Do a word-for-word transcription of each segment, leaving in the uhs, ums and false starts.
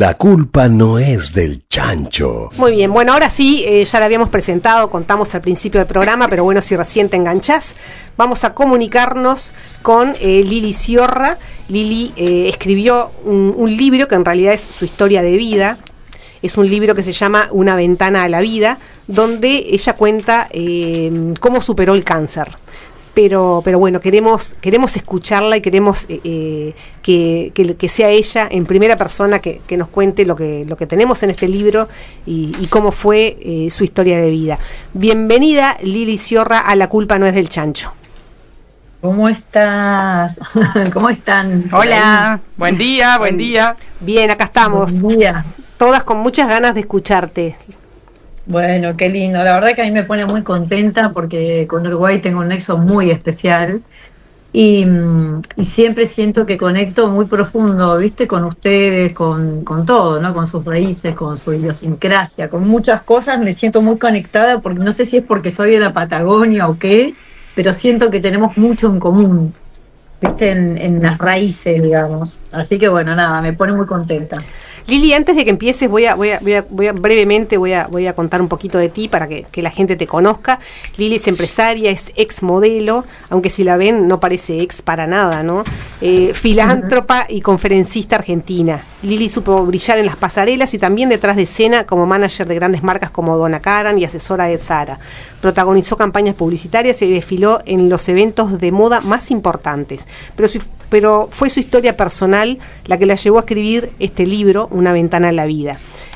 La culpa no es del chancho. Muy bien, bueno, ahora sí, eh, ya la habíamos presentado, contamos al principio del programa, pero bueno, si recién te enganchás, vamos a comunicarnos con eh, Lili Ciorra. Lili eh, escribió un, un libro que en realidad es su historia de vida. Es un libro que se llama Una ventana a la vida, donde ella cuenta eh, cómo superó el cáncer. Pero, pero bueno, queremos queremos escucharla y queremos eh, que, que, que sea ella en primera persona que, que nos cuente lo que lo que tenemos en este libro y, y cómo fue eh, su historia de vida. Bienvenida, Lili Ciorra, a La culpa no es del chancho. ¿Cómo estás? ¿Cómo están? Hola, buen día, buen día. Bien, acá estamos. Buen día. Todas con muchas ganas de escucharte. Bueno, qué lindo. La verdad que a mí me pone muy contenta porque con Uruguay tengo un nexo muy especial y, y siempre siento que conecto muy profundo, ¿viste? Con ustedes, con, con todo, ¿no? Con sus raíces, con su idiosincrasia, con muchas cosas me siento muy conectada porque no sé si es porque soy de la Patagonia o qué, pero siento que tenemos mucho en común, ¿viste? En, en las raíces, digamos. Así que bueno, nada, me pone muy contenta. Lili, antes de que empieces voy a, voy a, voy a, voy a brevemente voy a, voy a contar un poquito de ti para que, que la gente te conozca. Lili es empresaria, es ex modelo, aunque si la ven no parece ex para nada, ¿no? Eh, filántropa y conferencista argentina. Lili supo brillar en las pasarelas y también detrás de escena como manager de grandes marcas como Donna Karan y asesora de Zara. Protagonizó campañas publicitarias y desfiló en los eventos de moda más importantes. Pero, su, pero fue su historia personal la que la llevó a escribir este libro, Una ventana a la vida.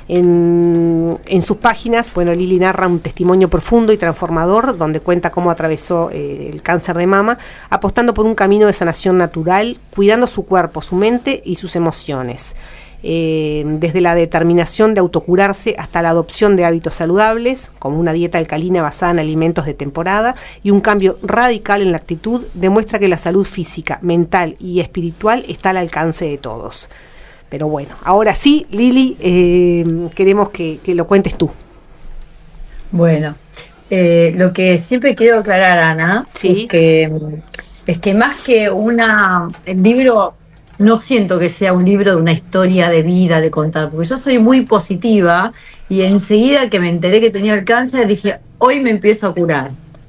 En, en sus páginas, bueno, Lili narra un testimonio profundo y transformador donde cuenta cómo atravesó eh, el cáncer de mama, apostando por un camino de sanación natural, cuidando su cuerpo, su mente y sus emociones. Eh, desde la determinación de autocurarse hasta la adopción de hábitos saludables, como una dieta alcalina basada en alimentos de temporada y un cambio radical en la actitud, demuestra que la salud física, mental y espiritual está al alcance de todos. Pero bueno, ahora sí, Lili, eh, queremos que, que lo cuentes tú. Bueno, eh, lo que siempre quiero aclarar, Ana, ¿Sí? es que es que más que una el libro, no siento que sea un libro de una historia de vida, de contar, porque yo soy muy positiva y enseguida que me enteré que tenía el cáncer dije, hoy me empiezo a curar.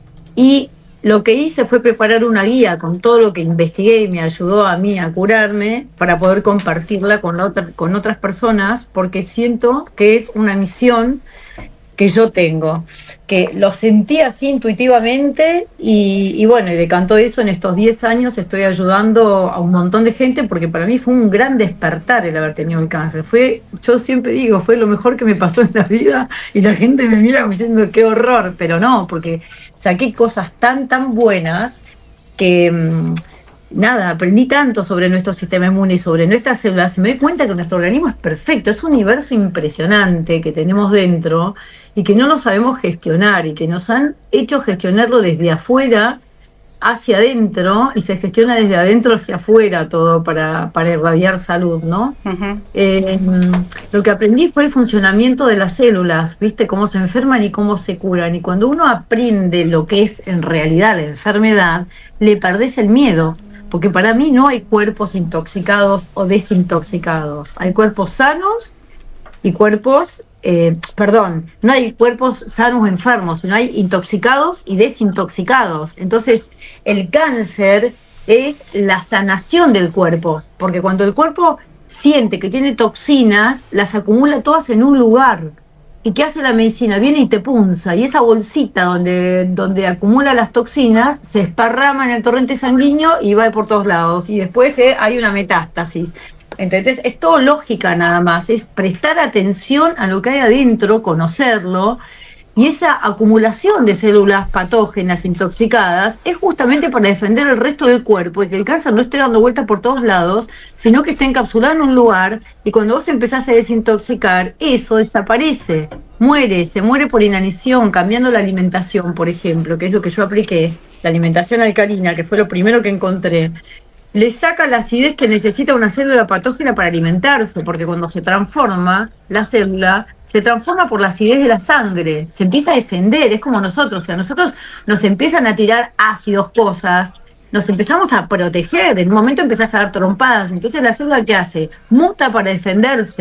Y lo que hice fue preparar una guía con todo lo que investigué y me ayudó a mí a curarme para poder compartirla con, otra, con otras personas, porque siento que es una misión que yo tengo, que lo sentí así intuitivamente y, y bueno, y decantó eso. En estos diez años estoy ayudando a un montón de gente porque para mí fue un gran despertar el haber tenido el cáncer. Fue, yo siempre digo, fue lo mejor que me pasó en la vida y la gente me mira diciendo qué horror, pero no, porque saqué cosas tan, tan buenas que... Mmm, nada, aprendí tanto sobre nuestro sistema inmune y sobre nuestras células y me doy cuenta que nuestro organismo es perfecto, es un universo impresionante que tenemos dentro y que no lo sabemos gestionar y que nos han hecho gestionarlo desde afuera hacia adentro y se gestiona desde adentro hacia afuera todo para, para irradiar salud, ¿no? Uh-huh. Eh, lo que aprendí fue el funcionamiento de las células, ¿viste? Cómo se enferman y cómo se curan. Y cuando uno aprende lo que es en realidad la enfermedad, le perdés el miedo. Porque para mí no hay cuerpos intoxicados o desintoxicados. Hay cuerpos sanos y cuerpos, eh, perdón, no hay cuerpos sanos o enfermos, sino hay intoxicados y desintoxicados. Entonces, el cáncer es la sanación del cuerpo, porque cuando el cuerpo siente que tiene toxinas, las acumula todas en un lugar. ¿Y qué hace la medicina? Viene y te punza, y esa bolsita donde, donde acumula las toxinas se esparrama en el torrente sanguíneo y va por todos lados, y después eh, hay una metástasis. ¿Entendés? Es todo lógica nada más, es prestar atención a lo que hay adentro, conocerlo, y esa acumulación de células patógenas intoxicadas es justamente para defender el resto del cuerpo y que el cáncer no esté dando vueltas por todos lados, sino que esté encapsulado en un lugar, y cuando vos empezás a desintoxicar, eso desaparece, muere, se muere por inanición, cambiando la alimentación, por ejemplo, que es lo que yo apliqué, la alimentación alcalina, que fue lo primero que encontré. Le saca la acidez que necesita una célula patógena para alimentarse, porque cuando se transforma, la célula se transforma por la acidez de la sangre, se empieza a defender, es como nosotros, o sea, nosotros nos empiezan a tirar ácidos, cosas, nos empezamos a proteger, en un momento empezás a dar trompadas, entonces la célula ¿qué hace? Muta para defenderse,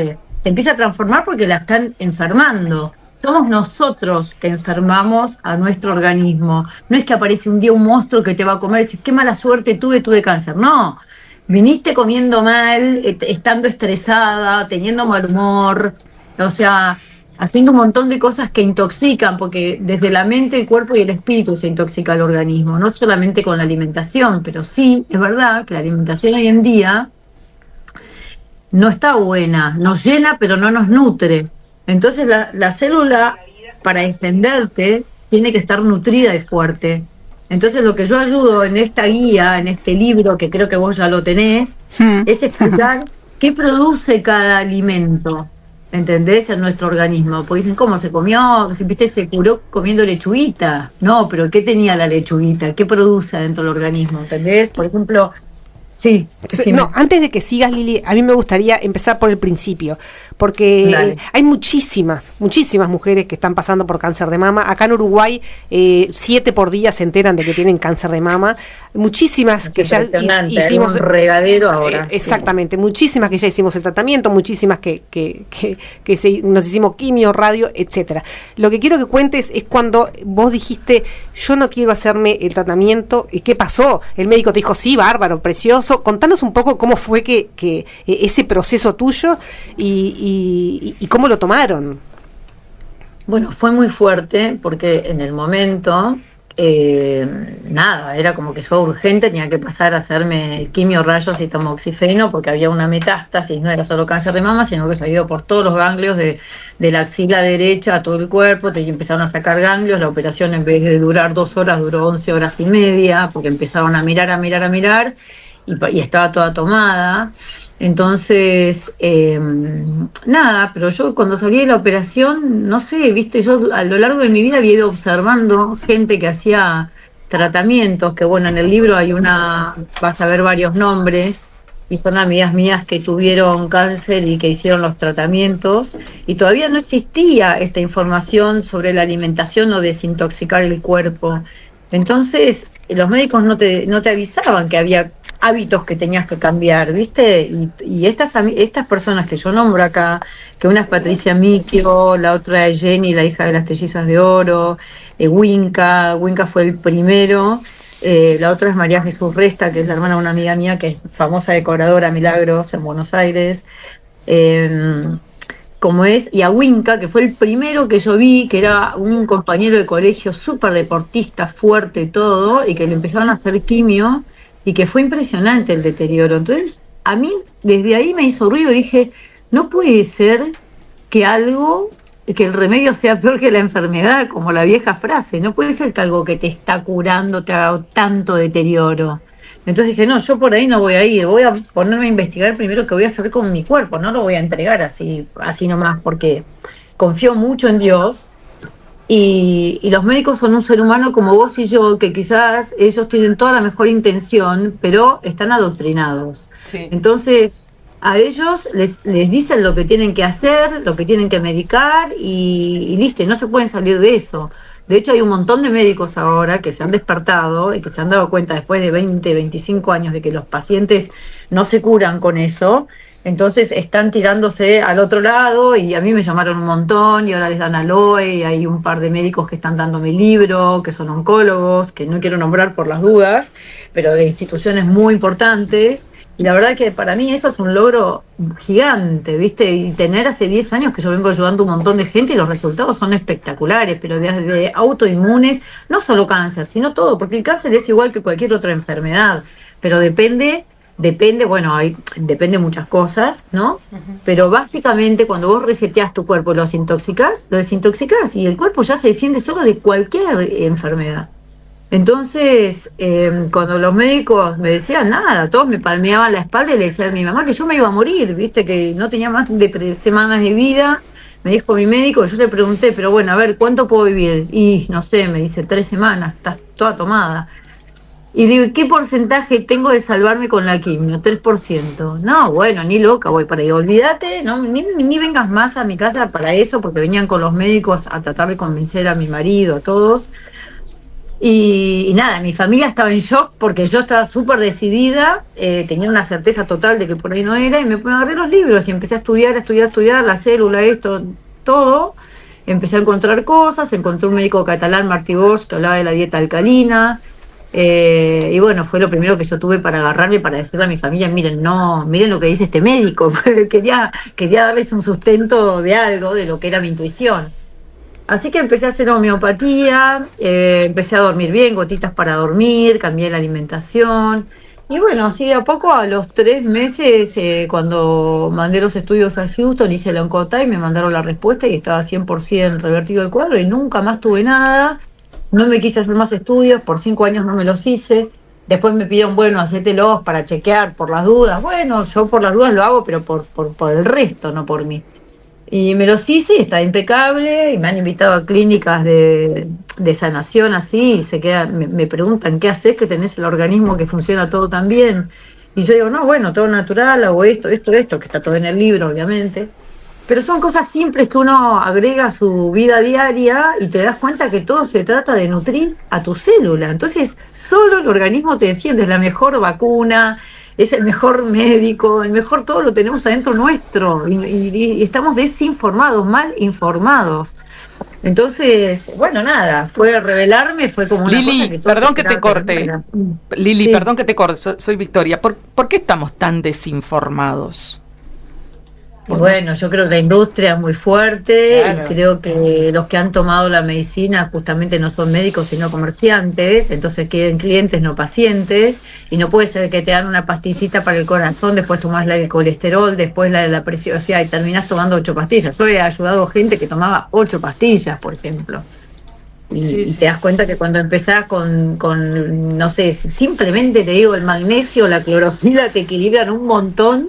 se empieza a transformar porque la están enfermando. Somos nosotros que enfermamos a nuestro organismo. No es que aparece un día un monstruo que te va a comer y dices, qué mala suerte tuve, tuve cáncer. No, viniste comiendo mal, estando estresada, teniendo mal humor, o sea, haciendo un montón de cosas que intoxican, porque desde la mente, el cuerpo y el espíritu se intoxica el organismo, no solamente con la alimentación, pero sí, es verdad que la alimentación hoy en día no está buena, nos llena pero no nos nutre. Entonces la, la célula, para defenderte, tiene que estar nutrida y fuerte. Entonces lo que yo ayudo en esta guía, en este libro, que creo que vos ya lo tenés, Hmm. es explicar qué produce cada alimento, ¿entendés? En nuestro organismo. Porque dicen, ¿cómo se comió? Si viste, se curó comiendo lechuguita. No, pero ¿qué tenía la lechuguita? ¿Qué produce dentro del organismo? ¿Entendés? Por ejemplo, sí, decime. No, antes de que sigas, Lili, a mí me gustaría empezar por el principio, porque Dale. hay muchísimas, muchísimas mujeres que están pasando por cáncer de mama. Acá en Uruguay, eh, siete por día se enteran de que tienen cáncer de mama. Muchísimas Es que ya impresionante, hi- hicimos... hay un regadero ahora. Eh, exactamente, sí. Muchísimas que ya hicimos el tratamiento, muchísimas que, que, que, que se, nos hicimos quimio, radio, etcétera. Lo que quiero que cuentes es cuando vos dijiste, yo no quiero hacerme el tratamiento, ¿y qué pasó? El médico te dijo, sí, bárbaro, precioso. Contanos un poco cómo fue que, que ese proceso tuyo y, y, y cómo lo tomaron. Bueno, fue muy fuerte porque en el momento, eh, nada, era como que yo urgente tenía que pasar a hacerme quimio, rayos y tamoxifeno porque había una metástasis, no era solo cáncer de mama, sino que se había ido por todos los ganglios de, de la axila derecha a todo el cuerpo, te empezaron a sacar ganglios, la operación en vez de durar dos horas duró once horas y media porque empezaron a mirar, a mirar, a mirar. Y, y estaba toda tomada, entonces eh, nada, pero yo cuando salí de la operación, no sé, viste, yo a lo largo de mi vida había ido observando gente que hacía tratamientos, que bueno, en el libro hay una, vas a ver varios nombres, y son amigas mías que tuvieron cáncer y que hicieron los tratamientos, y todavía no existía esta información sobre la alimentación o desintoxicar el cuerpo. Entonces, los médicos no te, no te avisaban que había hábitos que tenías que cambiar, ¿viste? Y, y estas estas personas que yo nombro acá, que una es Patricia Michio, la otra es Jenny, la hija de las trillizas de oro, eh, Winca, Winca fue el primero, eh, la otra es María Jesús Resta, que es la hermana de una amiga mía, que es famosa decoradora Milagros en Buenos Aires, eh, como es, y a Winca, que fue el primero que yo vi, que era un compañero de colegio súper deportista, fuerte, todo, y que le empezaron a hacer quimio, y que fue impresionante el deterioro. Entonces, a mí, desde ahí me hizo ruido, dije, no puede ser que algo, que el remedio sea peor que la enfermedad, como la vieja frase, no puede ser que algo que te está curando te haga tanto deterioro. Entonces dije, no, yo por ahí no voy a ir, voy a ponerme a investigar primero qué voy a hacer con mi cuerpo, no lo voy a entregar así, así nomás, porque confío mucho en Dios y, y los médicos son un ser humano como vos y yo, que quizás ellos tienen toda la mejor intención, pero están adoctrinados. Sí. Entonces, a ellos les, les dicen lo que tienen que hacer, lo que tienen que medicar y, y listo, y no se pueden salir de eso. De hecho, hay un montón de médicos ahora que se han despertado y que se han dado cuenta después de veinte, veinticinco años de que los pacientes no se curan con eso, entonces están tirándose al otro lado y a mí me llamaron un montón y ahora les dan aloe y hay un par de médicos que están dando mi libro, que son oncólogos, que no quiero nombrar por las dudas, pero de instituciones muy importantes. Y la verdad que para mí eso es un logro gigante, ¿viste? Y tener hace diez años que yo vengo ayudando a un montón de gente y los resultados son espectaculares, pero desde autoinmunes, no solo cáncer, sino todo, porque el cáncer es igual que cualquier otra enfermedad, pero depende, depende, bueno, hay, depende muchas cosas, ¿no? Uh-huh. Pero básicamente cuando vos reseteás tu cuerpo y lo desintoxicás, lo desintoxicás y el cuerpo ya se defiende solo de cualquier enfermedad. Entonces, eh, cuando los médicos me decían nada, todos me palmeaban la espalda y le decían a mi mamá que yo me iba a morir, viste, que no tenía más de tres semanas de vida, me dijo mi médico, yo le pregunté, pero bueno, a ver, ¿cuánto puedo vivir? Y no sé, me dice, tres semanas, estás toda tomada. Y digo, ¿qué porcentaje tengo de salvarme con la quimio? tres por ciento. No, bueno, ni loca voy para ahí, olvídate, no, ni, ni vengas más a mi casa para eso, porque venían con los médicos a tratar de convencer a mi marido, a todos. Y, y nada, mi familia estaba en shock porque yo estaba súper decidida, eh, tenía una certeza total de que por ahí no era, y me agarré los libros y empecé a estudiar, a estudiar, a estudiar, la célula, esto, todo. Empecé a encontrar cosas, encontré un médico catalán, Martí Bosch, que hablaba de la dieta alcalina, eh, y bueno, fue lo primero que yo tuve para agarrarme, para decirle a mi familia, miren, no, miren lo que dice este médico, quería, quería darles un sustento de algo, de lo que era mi intuición. Así que empecé a hacer homeopatía, eh, empecé a dormir bien, gotitas para dormir, cambié la alimentación. Y bueno, así de a poco, a los tres meses, eh, cuando mandé los estudios a Houston, hice el Oncotime y me mandaron la respuesta y estaba cien por ciento revertido el cuadro y nunca más tuve nada. No me quise hacer más estudios, por cinco años no me los hice. Después me pidieron, bueno, hacételos para chequear por las dudas. Bueno, yo por las dudas lo hago, pero por, por, por el resto, no por mí. Y me los hice y está impecable, y me han invitado a clínicas de, de sanación así, y se quedan, me, me preguntan qué haces, que tenés el organismo que funciona todo tan bien. Y yo digo, no, bueno, todo natural, hago esto, esto, esto, que está todo en el libro, obviamente. Pero son cosas simples que uno agrega a su vida diaria y te das cuenta que todo se trata de nutrir a tu célula. Entonces, solo el organismo te defiende, es la mejor vacuna, es el mejor médico, el mejor todo lo tenemos adentro nuestro. Y, y- y estamos desinformados, mal informados. Entonces, bueno, nada, fue revelarme, fue como una cosa Lili, que todos perdón que te esperaban que corte. venga. Lili, Sí. perdón que te corte. Soy, soy Victoria. ¿Por, ¿Por qué estamos tan desinformados? Y Vos no- bueno, yo creo que la industria es muy fuerte y Claro. creo que los que han tomado la medicina justamente no son médicos sino comerciantes, entonces quieren clientes no pacientes, y no puede ser que te dan una pastillita para el corazón, después tomás la del colesterol, después la de la presión, o sea, y terminás tomando ocho pastillas. Yo he ayudado gente que tomaba ocho pastillas, por ejemplo. Sí, Y, y te sí. das cuenta que cuando empezás con, con, no sé, simplemente te digo, el magnesio, la clorofila te equilibran un montón.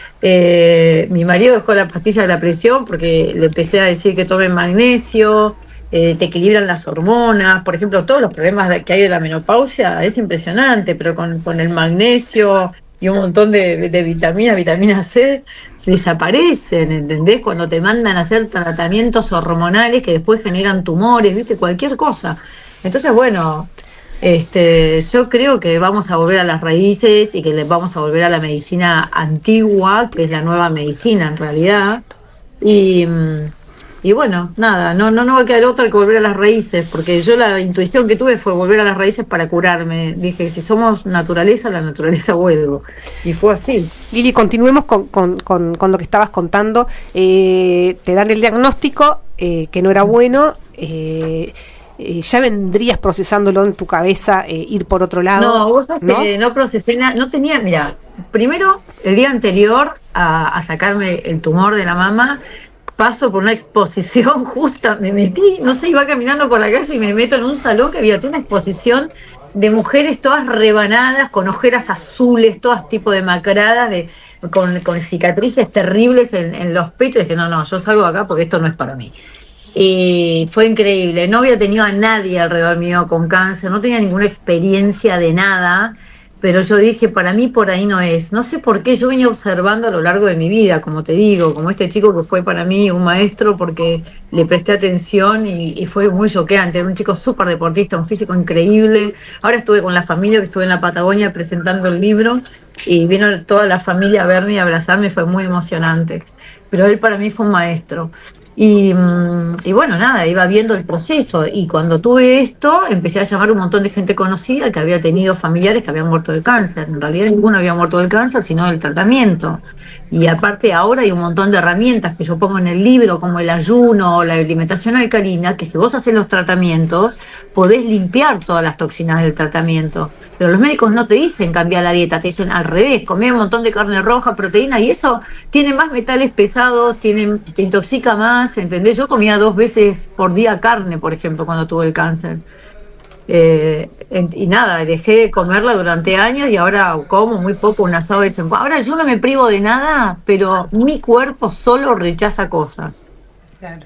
Eh, mi marido dejó la pastilla de la presión porque le empecé a decir que tome magnesio, eh, te equilibran las hormonas, por ejemplo, todos los problemas de- que hay de la menopausia es impresionante, pero con, con el magnesio y un montón de, de vitaminas, vitamina C, se desaparecen, ¿entendés? Cuando te mandan a hacer tratamientos hormonales que después generan tumores, ¿viste? Cualquier cosa. Entonces, bueno, este, yo creo que vamos a volver a las raíces y que le vamos a volver a la medicina antigua, que es la nueva medicina en realidad. Y, mm, y bueno, nada, no, no, no va a quedar otra que volver a las raíces, porque yo la intuición que tuve fue volver a las raíces para curarme. Dije, si somos naturaleza, la naturaleza vuelvo. Y fue así. Lili, continuemos con, con, con, con lo que estabas contando. Eh, te dan el diagnóstico eh, que no era bueno. Eh, eh, ya vendrías procesándolo en tu cabeza, eh, ir por otro lado, No, vos sabés ¿no? que no procesé nada, no tenía, mira, primero, el día anterior a, a sacarme el tumor de la mama, paso por una exposición justa, me metí, no sé, iba caminando por la calle y me meto en un salón que había una exposición de mujeres todas rebanadas, con ojeras azules, todas tipo demacradas, de, con, con cicatrices terribles en, en los pechos. Y dije, no, no, yo salgo de acá porque esto no es para mí. Y fue increíble, no había tenido a nadie alrededor mío con cáncer, no tenía ninguna experiencia de nada, pero yo dije, para mí por ahí no es. No sé por qué, yo venía observando a lo largo de mi vida, como te digo, como este chico que fue para mí un maestro porque le presté atención y, y fue muy choqueante. Era un chico súper deportista, un físico increíble. Ahora estuve con la familia, que estuve en la Patagonia presentando el libro, y vino toda la familia a verme y a abrazarme, fue muy emocionante. Pero él para mí fue un maestro. Y, mm, y bueno, nada, iba viendo el proceso, y cuando tuve esto empecé a llamar a un montón de gente conocida que había tenido familiares que habían muerto de cáncer. En realidad ninguno había muerto del cáncer, sino del tratamiento. Y aparte ahora hay un montón de herramientas que yo pongo en el libro, como el ayuno o la alimentación alcalina, que si vos haces los tratamientos, podés limpiar todas las toxinas del tratamiento. Pero los médicos no te dicen cambiar la dieta, te dicen al revés, comer un montón de carne roja, proteína, y eso tiene más metales pesados, tiene, te intoxica más, ¿entendés? Yo comía dos veces por día carne, por ejemplo, cuando tuve el cáncer. Eh, en- y nada, dejé de comerla durante años y ahora como muy poco, un asado de vez en cuando. Ahora yo no me privo de nada, pero mi cuerpo solo rechaza cosas. Claro.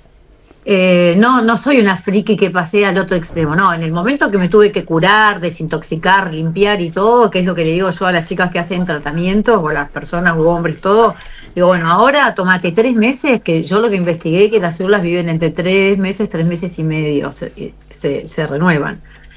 Eh, no, no soy una friki que pasé al otro extremo, no, en el momento que me tuve que curar, desintoxicar, limpiar y todo, que es lo que le digo yo a las chicas que hacen tratamientos, o a las personas u hombres, todo, digo, bueno, ahora tomate tres meses, que yo lo que investigué, que las células viven entre tres meses, tres meses y medio, se, se, se renuevan.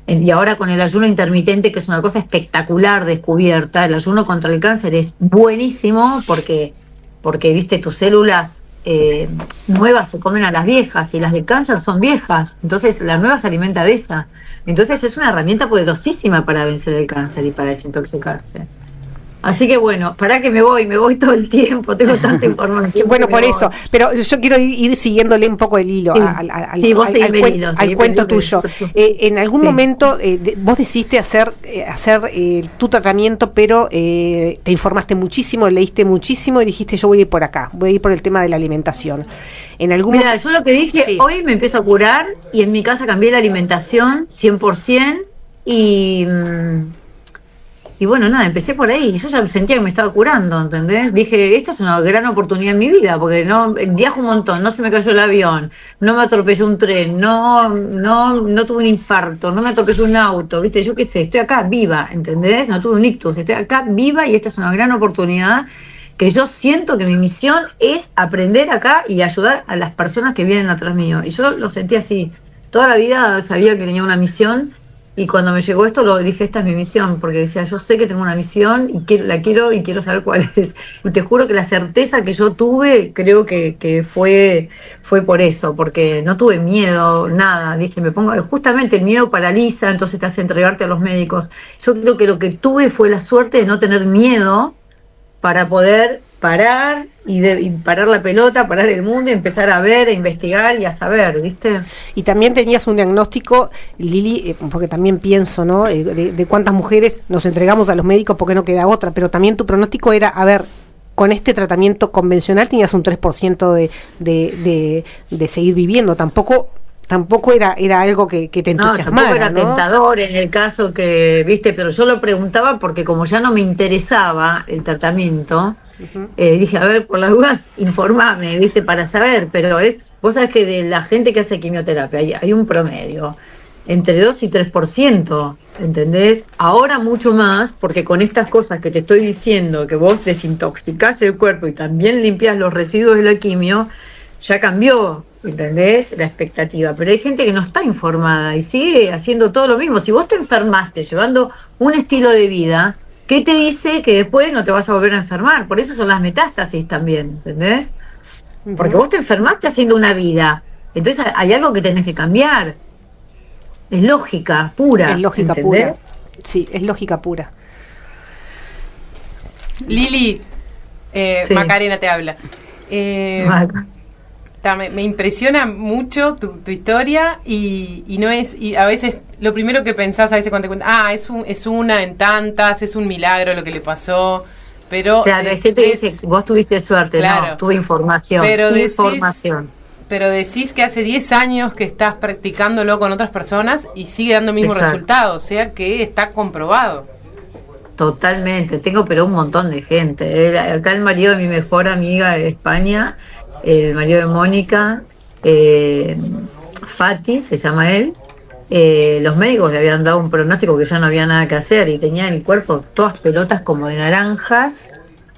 Y ahora con el ayuno intermitente, que es una cosa espectacular descubierta, el ayuno contra el cáncer es buenísimo porque, porque viste, tus células eh, nuevas se comen a las viejas y las de cáncer son viejas, entonces la nueva se alimenta de esa. Entonces es una herramienta poderosísima para vencer el cáncer y para desintoxicarse. Así que bueno, para que me voy, me voy todo el tiempo, tengo tanta información. Bueno, por eso, pero yo quiero ir, ir siguiéndole un poco el hilo sí. al, al, sí, vos al, al, el hilo, al sí, cuento el hilo. tuyo. Eh, en algún sí. momento eh, de, vos decidiste hacer, eh, hacer eh, tu tratamiento, pero eh, te informaste muchísimo, leíste muchísimo y dijiste yo voy a ir por acá, voy a ir por el tema de la alimentación. En algún Mira, yo lo que dije, sí. hoy me empiezo a curar y en mi casa cambié la alimentación cien por ciento y... Mmm, Y bueno, nada, empecé por ahí. Yo ya sentía que me estaba curando, ¿entendés? Dije, esto es una gran oportunidad en mi vida, porque no viajo un montón, no se me cayó el avión, no me atropelló un tren, no no no tuve un infarto, no me atropelló un auto, ¿viste? Yo qué sé, estoy acá viva, ¿entendés? No tuve un ictus, estoy acá viva y esta es una gran oportunidad que yo siento que mi misión es aprender acá y ayudar a las personas que vienen atrás mío. Y yo lo sentí así. Toda la vida sabía que tenía una misión. Y cuando me llegó esto, lo dije, esta es mi misión, porque decía, yo sé que tengo una misión y quiero, la quiero y quiero saber cuál es. Y te juro que la certeza que yo tuve, creo que, que fue, fue por eso, porque no tuve miedo, nada. Dije, me pongo, justamente el miedo paraliza, entonces te hace entregarte a los médicos. Yo creo que lo que tuve fue la suerte de no tener miedo para poder parar y, de, y parar la pelota, parar el mundo y empezar a ver, a investigar y a saber, ¿viste? Y también tenías un diagnóstico, Lili, eh, porque también pienso, ¿no? Eh, de, de cuántas mujeres nos entregamos a los médicos porque no queda otra, pero también tu pronóstico era, a ver, con este tratamiento convencional tenías un tres por ciento de, de, de, de seguir viviendo, tampoco tampoco era era algo que, que te entusiasmara, no, tampoco era ¿no? tentador en el caso que, viste, pero yo lo preguntaba porque como ya no me interesaba el tratamiento, uh-huh. eh, dije, a ver, por las dudas, informame, viste, para saber, pero es, vos sabés que de la gente que hace quimioterapia hay, hay un promedio entre dos y tres por ciento, ¿entendés? Ahora mucho más, porque con estas cosas que te estoy diciendo, que vos desintoxicás el cuerpo y también limpiás los residuos de la quimio, ya cambió, ¿entendés? La expectativa. Pero hay gente que no está informada y sigue haciendo todo lo mismo. Si vos te enfermaste llevando un estilo de vida, ¿qué te dice que después no te vas a volver a enfermar? Por eso son las metástasis también, ¿entendés? Uh-huh. Porque vos te enfermaste haciendo una vida. Entonces hay algo que tenés que cambiar. Es lógica pura. Es lógica ¿entendés? pura. Sí, es lógica pura. Lili, eh, sí. Macarena te habla. Eh, Me, me impresiona mucho tu, tu historia y, y no es y a veces lo primero que pensás a veces cuando te cuentas, ah, es un, es una en tantas, es un milagro lo que le pasó, pero claro, es que te dice, vos tuviste suerte, claro, no, tuve información, pero información. Decís, pero decís que hace diez años que estás practicándolo con otras personas y sigue dando el mismo Exacto. resultado, o sea que está comprobado. Totalmente, tengo pero un montón de gente. Acá el marido de mi mejor amiga de España, el marido de Mónica, eh, Fati se llama él, eh, los médicos le habían dado un pronóstico que ya no había nada que hacer y tenía en el cuerpo todas pelotas como de naranjas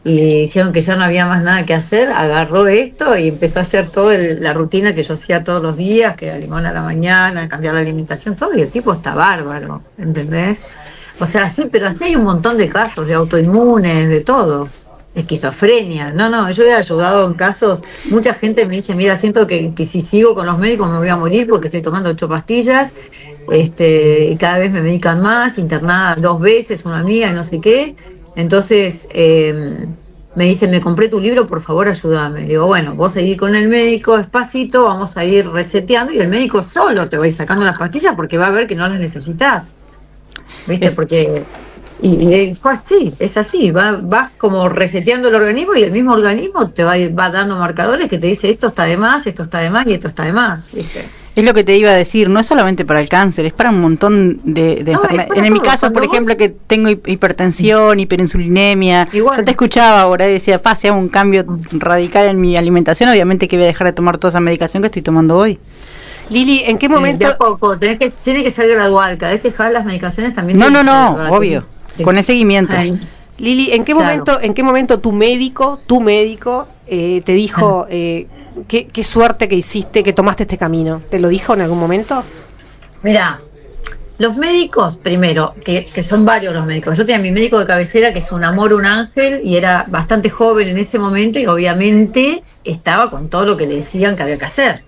y dijeron que ya no había más nada que hacer, agarró esto y empezó a hacer toda la rutina que yo hacía todos los días, que era limón a la mañana, cambiar la alimentación, todo, y el tipo está bárbaro, ¿entendés? O sea, sí, pero así hay un montón de casos, de autoinmunes, de todo. Esquizofrenia, no, no, yo he ayudado en casos, mucha gente me dice, mira, siento que, que si sigo con los médicos me voy a morir porque estoy tomando ocho pastillas, este, y cada vez me medican más, internada dos veces, una amiga y no sé qué, entonces eh, me dice, me compré tu libro, por favor ayúdame. Le digo, bueno, vos seguís con el médico despacito, vamos a ir reseteando y el médico solo te va a ir sacando las pastillas porque va a ver que no las necesitas. ¿Viste? Es, porque y, y fue así, es así, va, vas como reseteando el organismo y el mismo organismo te va, va dando marcadores que te dice esto está de más, esto está de más y esto está de más, ¿viste? Es lo que te iba a decir, no es solamente para el cáncer, es para un montón de, de no, enfermedades. En todo. Mi caso, Cuando por ejemplo, vos... que tengo hipertensión, hiperinsulinemia, Igual. yo te escuchaba ahora y decía, pa, si hago un cambio radical en mi alimentación, obviamente que voy a dejar de tomar toda esa medicación que estoy tomando hoy. Lili, ¿en qué momento? De a poco, tenés que, tiene que ser gradual, cada vez que dejas las medicaciones también. No, no, no, gradual, obvio, sí. Con el seguimiento. Ay. Lili, ¿en qué claro. momento, en qué momento tu médico, tu médico, eh, te dijo, eh, qué, qué suerte que hiciste, que tomaste este camino? ¿Te lo dijo en algún momento? Mira, Los médicos, primero, que, que son varios los médicos. Yo tenía mi médico de cabecera, que es un amor, un ángel, y era bastante joven en ese momento, y obviamente estaba con todo lo que le decían que había que hacer.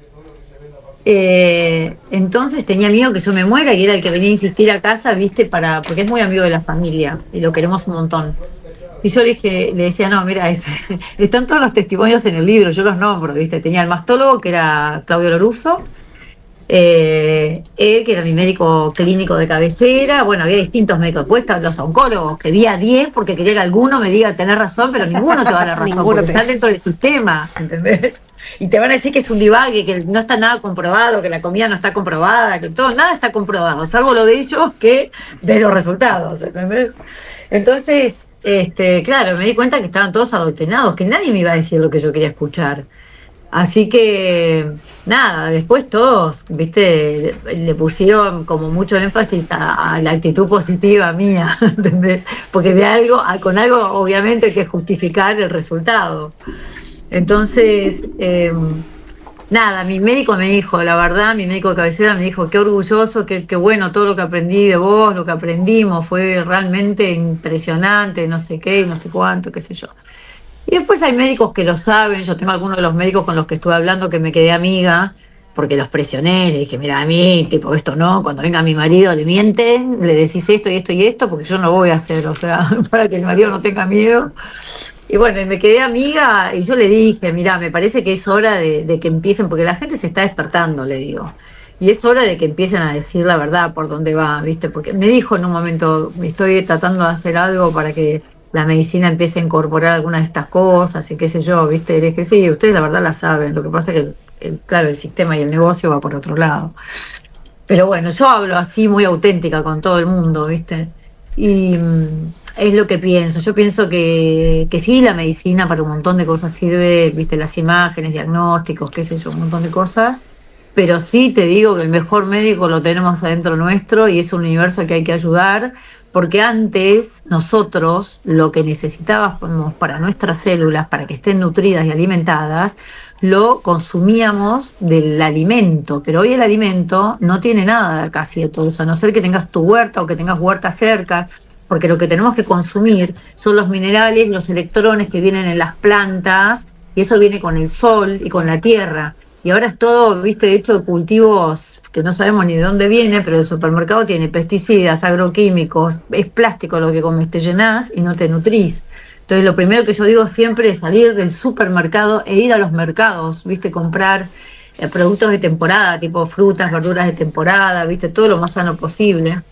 Eh, entonces tenía miedo que yo me muera, y era el que venía a insistir a casa, viste, para porque es muy amigo de la familia, y lo queremos un montón. Y yo le dije, le decía, no, mira, es, están todos los testimonios en el libro, yo los nombro, viste. Tenía el mastólogo, que era Claudio Loruso, Eh, él, que era mi médico clínico de cabecera. Bueno, había distintos médicos, pues estaban los oncólogos, que vi a diez porque quería que alguno me diga tener razón, pero ninguno te va a dar razón, porque te... están dentro del sistema, ¿entendés? Y te van a decir que es un divague, que no está nada comprobado, que la comida no está comprobada, que todo, nada está comprobado, salvo lo de ellos que de los resultados, ¿entendés? Entonces, este, claro, me di cuenta que estaban todos adoctrinados, que nadie me iba a decir lo que yo quería escuchar. Así que, nada, después todos, viste, le pusieron como mucho énfasis a, a la actitud positiva mía, ¿entendés? Porque de algo, con algo obviamente hay que justificar el resultado. Entonces, eh, nada, mi médico me dijo, la verdad, mi médico de cabecera me dijo, qué orgulloso, qué, qué bueno todo lo que aprendí de vos, lo que aprendimos, fue realmente impresionante, no sé qué, no sé cuánto, qué sé yo. Y después hay médicos que lo saben. Yo tengo algunos de los médicos con los que estuve hablando que me quedé amiga, porque los presioné, le dije, mira, a mí, tipo, esto no, cuando venga mi marido le mienten, le decís esto y esto y esto, porque yo no voy a hacer, o sea, para que el marido no tenga miedo. Y bueno, y me quedé amiga, y yo le dije, mira, me parece que es hora de, de que empiecen, porque la gente se está despertando, le digo, y es hora de que empiecen a decir la verdad por dónde va, ¿viste? Porque me dijo en un momento, estoy tratando de hacer algo para que la medicina empieza a incorporar algunas de estas cosas y qué sé yo, ¿viste? Y le dije, sí, ustedes la verdad la saben, lo que pasa es que, el, el, claro, el sistema y el negocio va por otro lado. Pero bueno, yo hablo así muy auténtica con todo el mundo, ¿viste? Y mmm, es lo que pienso. Yo pienso que, que sí, la medicina para un montón de cosas sirve, ¿viste? Las imágenes, diagnósticos, qué sé yo, un montón de cosas. Pero sí te digo que el mejor médico lo tenemos adentro nuestro y es un universo que hay que ayudar. Porque antes nosotros lo que necesitábamos para nuestras células, para que estén nutridas y alimentadas, lo consumíamos del alimento, pero hoy el alimento no tiene nada casi de todo eso, a no ser que tengas tu huerta o que tengas huerta cerca, porque lo que tenemos que consumir son los minerales, los electrones que vienen en las plantas, y eso viene con el sol y con la tierra. Y ahora es todo, viste, hecho de cultivos que no sabemos ni de dónde viene, pero el supermercado tiene pesticidas, agroquímicos, es plástico lo que comes, te llenás y no te nutrís. Entonces lo primero que yo digo siempre es salir del supermercado e ir a los mercados, viste, comprar eh, productos de temporada, tipo frutas, verduras de temporada, viste, todo lo más sano posible.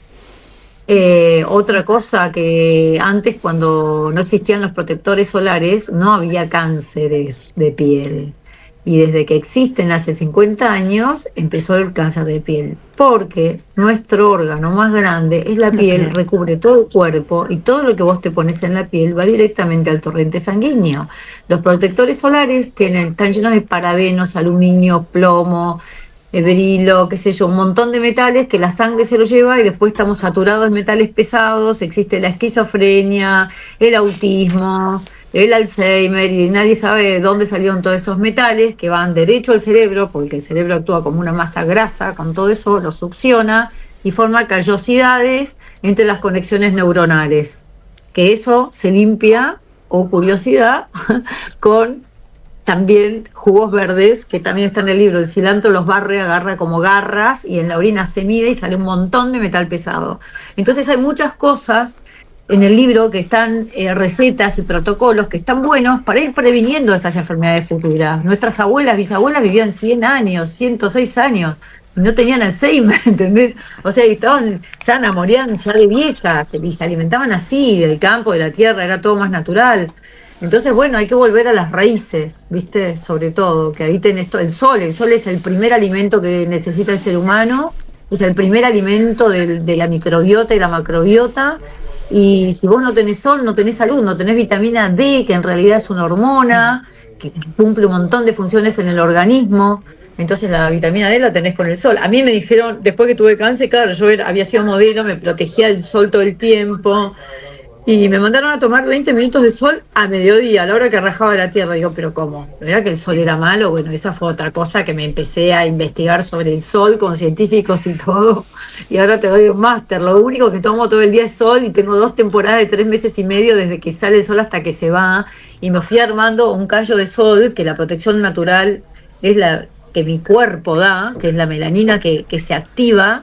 Eh, otra cosa que antes, cuando no existían los protectores solares, no había cánceres de piel. Y desde que existen hace cincuenta años empezó el cáncer de piel, porque nuestro órgano más grande es la piel, recubre todo el cuerpo y todo lo que vos te pones en la piel va directamente al torrente sanguíneo. Los protectores solares tienen, están llenos de parabenos, aluminio, plomo, berilo, qué sé yo, un montón de metales que la sangre se lo lleva y después estamos saturados de metales pesados, existe la esquizofrenia, el autismo, el Alzheimer, y nadie sabe de dónde salieron todos esos metales que van derecho al cerebro, porque el cerebro actúa como una masa grasa, con todo eso lo succiona y forma callosidades entre las conexiones neuronales, que eso se limpia, o curiosidad, con también jugos verdes, que también está en el libro. El cilantro los barre, agarra como garras, y en la orina se mide y sale un montón de metal pesado. Entonces hay muchas cosas en el libro que están eh, recetas y protocolos que están buenos para ir previniendo esas enfermedades futuras. Nuestras abuelas, bisabuelas vivían cien años, ciento seis años, y no tenían Alzheimer, ¿entendés? O sea, y estaban sanas, morían ya de viejas, y se alimentaban así, del campo, de la tierra, era todo más natural. Entonces, bueno, hay que volver a las raíces, ¿viste? Sobre todo, que ahí tenés todo, el sol, el sol es el primer alimento que necesita el ser humano, es el primer alimento de, de la microbiota y la macrobiota. Y si vos no tenés sol, no tenés salud, no tenés vitamina D, que en realidad es una hormona, que cumple un montón de funciones en el organismo. Entonces la vitamina D la tenés con el sol. A mí me dijeron, después que tuve cáncer, claro, yo era, había sido modelo, me protegía del sol todo el tiempo, Y me mandaron a tomar veinte minutos de sol a mediodía, a la hora que rajaba la tierra. Digo, ¿pero cómo? ¿No era que el sol era malo? Bueno, esa fue otra cosa que me empecé a investigar sobre el sol con científicos y todo. Y ahora te doy un máster. Lo único que tomo todo el día es sol y tengo dos temporadas de tres meses y medio desde que sale el sol hasta que se va. Y me fui armando un callo de sol, que la protección natural es la que mi cuerpo da, que es la melanina que, que se activa.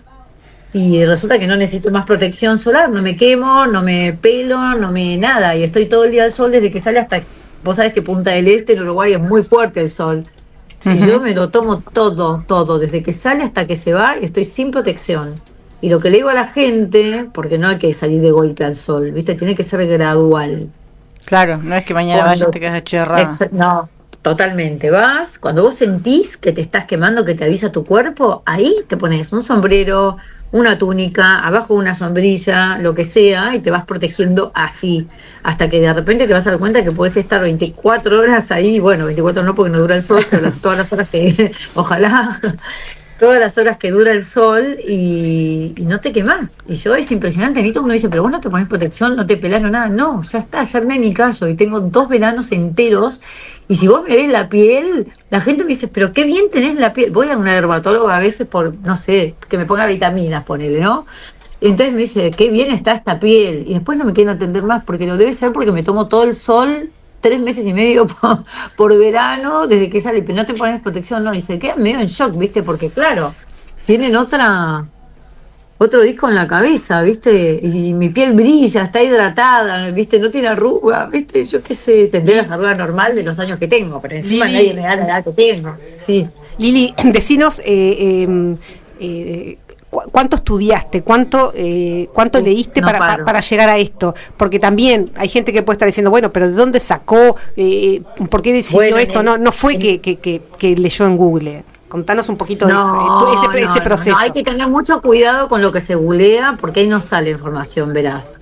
Y resulta que no necesito más protección solar, no me quemo, no me pelo, no me nada, y estoy todo el día al sol desde que sale hasta, vos sabés que Punta del Este en Uruguay es muy fuerte el sol, uh-huh. Y yo me lo tomo todo, todo, desde que sale hasta que se va, y estoy sin protección. Y lo que le digo a la gente, porque no hay que salir de golpe al sol, ¿viste? Tiene que ser gradual. Claro, no es que mañana cuando, vayas y te quedas achirrada. Ex- no, totalmente. Vas, cuando vos sentís que te estás quemando, que te avisa tu cuerpo, ahí te pones un sombrero, una túnica, abajo una sombrilla, lo que sea, y te vas protegiendo así, hasta que de repente te vas a dar cuenta que puedes estar veinticuatro horas ahí, bueno, veinticuatro no porque no dura el sol, pero las, todas las horas que, ojalá, todas las horas que dura el sol y, y no te quemás. Y yo, es impresionante, a mí todo el mundo dice, pero vos no te pones protección, no te pelás, no nada. No, ya está, ya armé mi callo y tengo dos veranos enteros. Y si vos me ves la piel, la gente me dice, pero qué bien tenés la piel. Voy a una dermatóloga a veces por, no sé, que me ponga vitaminas, ponele, ¿no? Y entonces me dice, qué bien está esta piel. Y después no me quieren atender más, porque lo debe ser porque me tomo todo el sol, tres meses y medio por, por verano, desde que sale, pero no te pones protección, no. Y se quedan medio en shock, ¿viste? Porque claro, tienen otra... otro disco en la cabeza, ¿viste? Y mi piel brilla, está hidratada, ¿viste? No tiene arruga, ¿viste? Yo qué sé, tendré las arrugas normal de los años que tengo, pero encima Lili, nadie me da la edad que tengo. Sí. Lili, decinos, eh, eh, eh, ¿cuánto estudiaste? ¿Cuánto eh, cuánto uh, leíste no para, para, para llegar a esto? Porque también hay gente que puede estar diciendo, bueno, pero ¿de dónde sacó? Eh, ¿Por qué decidió bueno, esto? El, no no fue el, que, que, que, que leyó en Google. Contanos un poquito no, de eso, ese, no, ese proceso. No, no, hay que tener mucho cuidado con lo que se googlea, porque ahí no sale información, verás.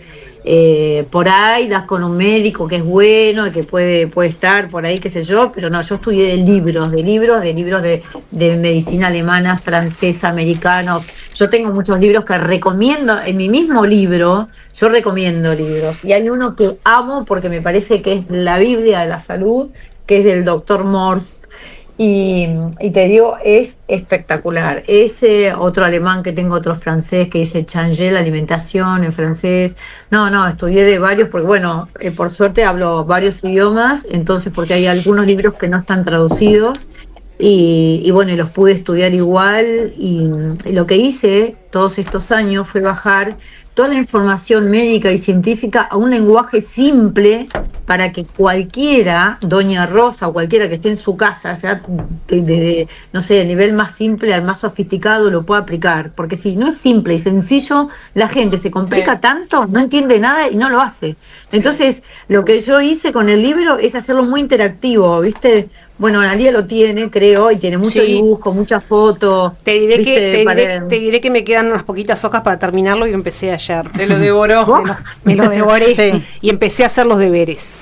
Eh, por ahí das con un médico que es bueno y que puede puede estar por ahí, qué sé yo, pero no, yo estudié de libros, de libros, de libros de, de medicina alemana, francesa, americanos. Yo tengo muchos libros que recomiendo, en mi mismo libro, yo recomiendo libros. Y hay uno que amo porque me parece que es la Biblia de la salud, que es del doctor Morse. Y, y te digo, es espectacular. Ese otro alemán que tengo, otro francés que dice Changer, la alimentación en francés. No, no, estudié de varios porque, bueno, eh, por suerte hablo varios idiomas, entonces porque hay algunos libros que no están traducidos y, y bueno, y los pude estudiar igual y, y lo que hice todos estos años fue bajar toda la información médica y científica a un lenguaje simple para que cualquiera, doña Rosa o cualquiera que esté en su casa, ya de, de, de, no sé, del nivel más simple al más sofisticado, lo pueda aplicar. Porque si no es simple y sencillo, la gente se complica sí. tanto, no entiende nada y no lo hace. Entonces, sí. lo que yo hice con el libro es hacerlo muy interactivo, ¿viste? Bueno, Analía lo tiene, creo, y tiene mucho sí. dibujo, mucha foto. Te diré, ¿viste? que, te, para... diré, te diré que me quedan unas poquitas hojas para terminarlo y lo empecé ayer. Te lo devoró. Me lo, me lo devoré sí. y empecé a hacer los deberes.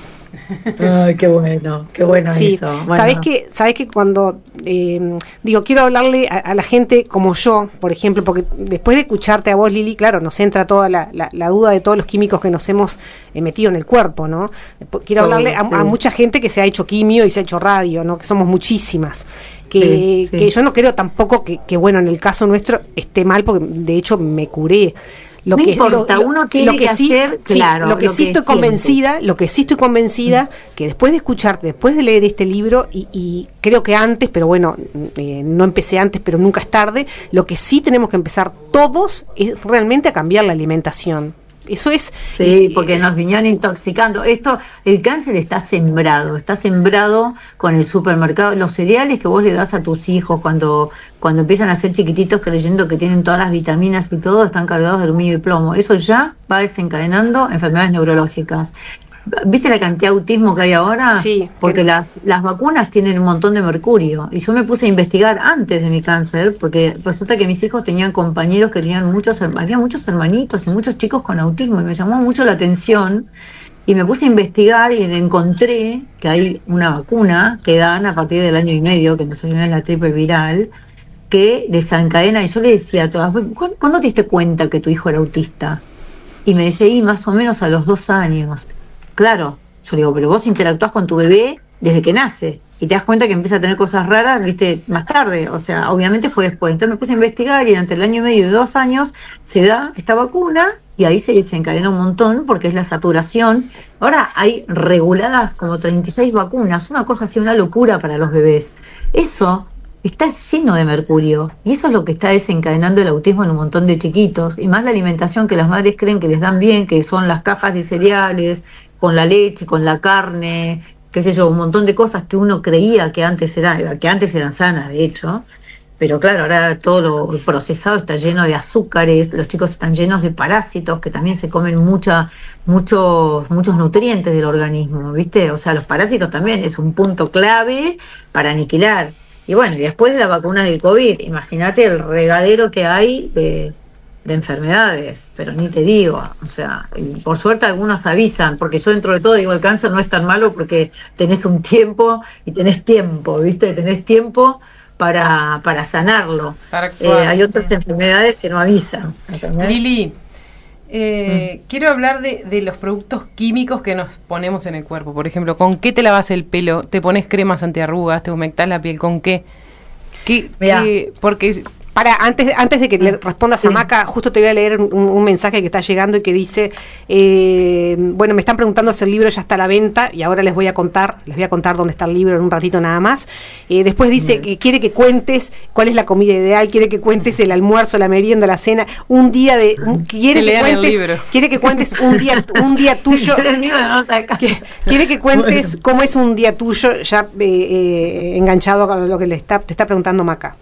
Ay, qué bueno, qué bueno sí. eso. Bueno. Sabés que, sabés que cuando eh, digo quiero hablarle a, a la gente como yo, por ejemplo, porque después de escucharte a vos, Lili, claro, nos entra toda la, la, la duda de todos los químicos que nos hemos eh, metido en el cuerpo, ¿no? Quiero Todo, hablarle a, sí. a mucha gente que se ha hecho quimio y se ha hecho radio, ¿no? Que somos muchísimas. Que, sí, sí. que yo no creo tampoco que, que, bueno, en el caso nuestro esté mal, porque de hecho me curé. Lo no que, importa, lo, uno tiene lo que, que sí, hacer, claro, sí, lo que lo sí que estoy siente. convencida, lo que sí estoy convencida, mm. que después de escucharte, después de leer este libro, y, y creo que antes, pero bueno, eh, no empecé antes, pero nunca es tarde, lo que sí tenemos que empezar todos es realmente a cambiar la alimentación. Eso es... Sí, porque nos vinieron intoxicando. Esto, el cáncer está sembrado, está sembrado con el supermercado. Los cereales que vos le das a tus hijos cuando, cuando empiezan a ser chiquititos creyendo que tienen todas las vitaminas y todo, están cargados de aluminio y plomo. Eso ya va desencadenando enfermedades neurológicas. ¿Viste la cantidad de autismo que hay ahora? Sí. Porque que... las, las vacunas tienen un montón de mercurio. Y yo me puse a investigar antes de mi cáncer, porque resulta que mis hijos tenían compañeros que tenían muchos, había muchos hermanitos y muchos chicos con autismo, y me llamó mucho la atención. Y me puse a investigar y encontré que hay una vacuna que dan a partir del año y medio, que no sé si es la triple viral, que desencadena. Y yo le decía a todas, ¿cuándo te diste cuenta que tu hijo era autista? Y me dice, y más o menos a los dos años. Claro, yo le digo, pero vos interactuás con tu bebé desde que nace y te das cuenta que empieza a tener cosas raras, viste, más tarde, o sea, obviamente fue después. Entonces me puse a investigar y entre el año y medio y dos años se da esta vacuna y ahí se desencadena un montón porque es la saturación. Ahora hay reguladas como treinta y seis vacunas, una cosa así, una locura para los bebés. Eso está lleno de mercurio y eso es lo que está desencadenando el autismo en un montón de chiquitos, y más la alimentación que las madres creen que les dan bien, que son las cajas de cereales con la leche, con la carne, qué sé yo, un montón de cosas que uno creía que antes eran, que antes eran sanas, de hecho, pero claro, ahora todo lo procesado está lleno de azúcares, los chicos están llenos de parásitos que también se comen mucha, muchos, muchos nutrientes del organismo, ¿viste? O sea, los parásitos también es un punto clave para aniquilar. Y bueno, y después de la vacuna del COVID, imagínate el regadero que hay de, de enfermedades, pero ni te digo, o sea, y por suerte algunos avisan, porque yo dentro de todo digo, el cáncer no es tan malo porque tenés un tiempo y tenés tiempo, ¿viste? Tenés tiempo para, para sanarlo. Para eh, hay otras enfermedades que no avisan, ¿entendés? Lili, eh, mm. quiero hablar de, de los productos químicos que nos ponemos en el cuerpo. Por ejemplo, ¿con qué te lavas el pelo? ¿Te pones cremas antiarrugas? ¿Te humectas la piel? ¿Con qué? ¿Qué, qué porque Para, antes, antes de que le respondas sí. a Maca, justo te voy a leer un, un mensaje que está llegando y que dice, eh, bueno, me están preguntando si el libro ya está a la venta y ahora les voy a contar, les voy a contar dónde está el libro en un ratito nada más. Eh, después dice que quiere que cuentes cuál es la comida ideal, quiere que cuentes el almuerzo, la merienda, la cena, un día de, un, quiere que, que cuentes, quiere que cuentes un día, un día tuyo, que, quiere que cuentes bueno. cómo es un día tuyo, ya eh, eh, enganchado con lo que le está, te está preguntando Maca.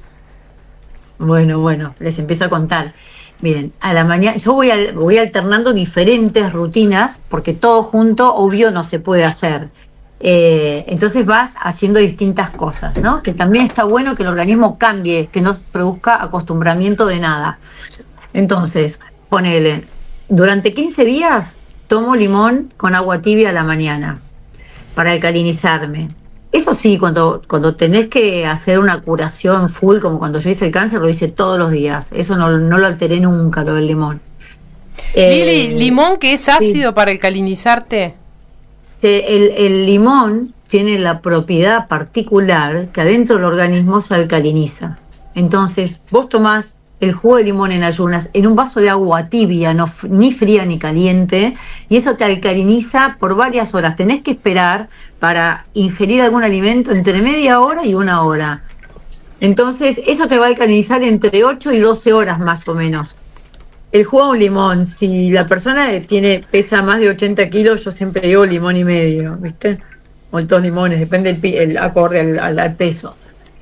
Bueno, bueno, les empiezo a contar. Miren, a la mañana, yo voy, al, voy alternando diferentes rutinas, porque todo junto, obvio, no se puede hacer. Eh, entonces vas haciendo distintas cosas, ¿no? Que también está bueno que el organismo cambie, que no produzca acostumbramiento de nada. Entonces, ponele, durante quince días tomo limón con agua tibia a la mañana, para alcalinizarme. Eso sí, cuando cuando tenés que hacer una curación full, como cuando yo hice el cáncer, lo hice todos los días. Eso no, no lo alteré nunca, lo del limón. Lili, eh, ¿limón que es ácido sí. para alcalinizarte? El, el limón tiene la propiedad particular que adentro del organismo se alcaliniza. Entonces, vos tomás el jugo de limón en ayunas en un vaso de agua tibia, no, ni fría ni caliente, y eso te alcaliniza por varias horas. Tenés que esperar para ingerir algún alimento entre media hora y una hora. Entonces, eso te va a alcalinizar entre ocho y doce horas más o menos. El jugo de un limón, si la persona tiene pesa más de ochenta kilos, yo siempre digo limón y medio, ¿viste? O dos limones, depende el, el acorde al, al, al peso.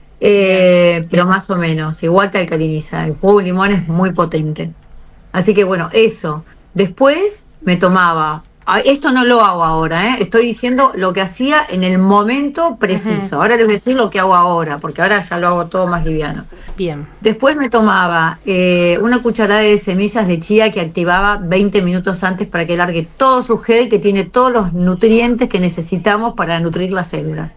Eh, pero más o menos, igual te alcaliniza. El jugo de limón es muy potente. Así que bueno, eso. Después me tomaba, esto no lo hago ahora, ¿eh? Estoy diciendo lo que hacía en el momento preciso. Uh-huh. Ahora les voy a decir lo que hago ahora, porque ahora ya lo hago todo más liviano. Bien. Después me tomaba eh, una cucharada de semillas de chía que activaba veinte minutos antes para que largue todo su gel, que tiene todos los nutrientes que necesitamos para nutrir la célula.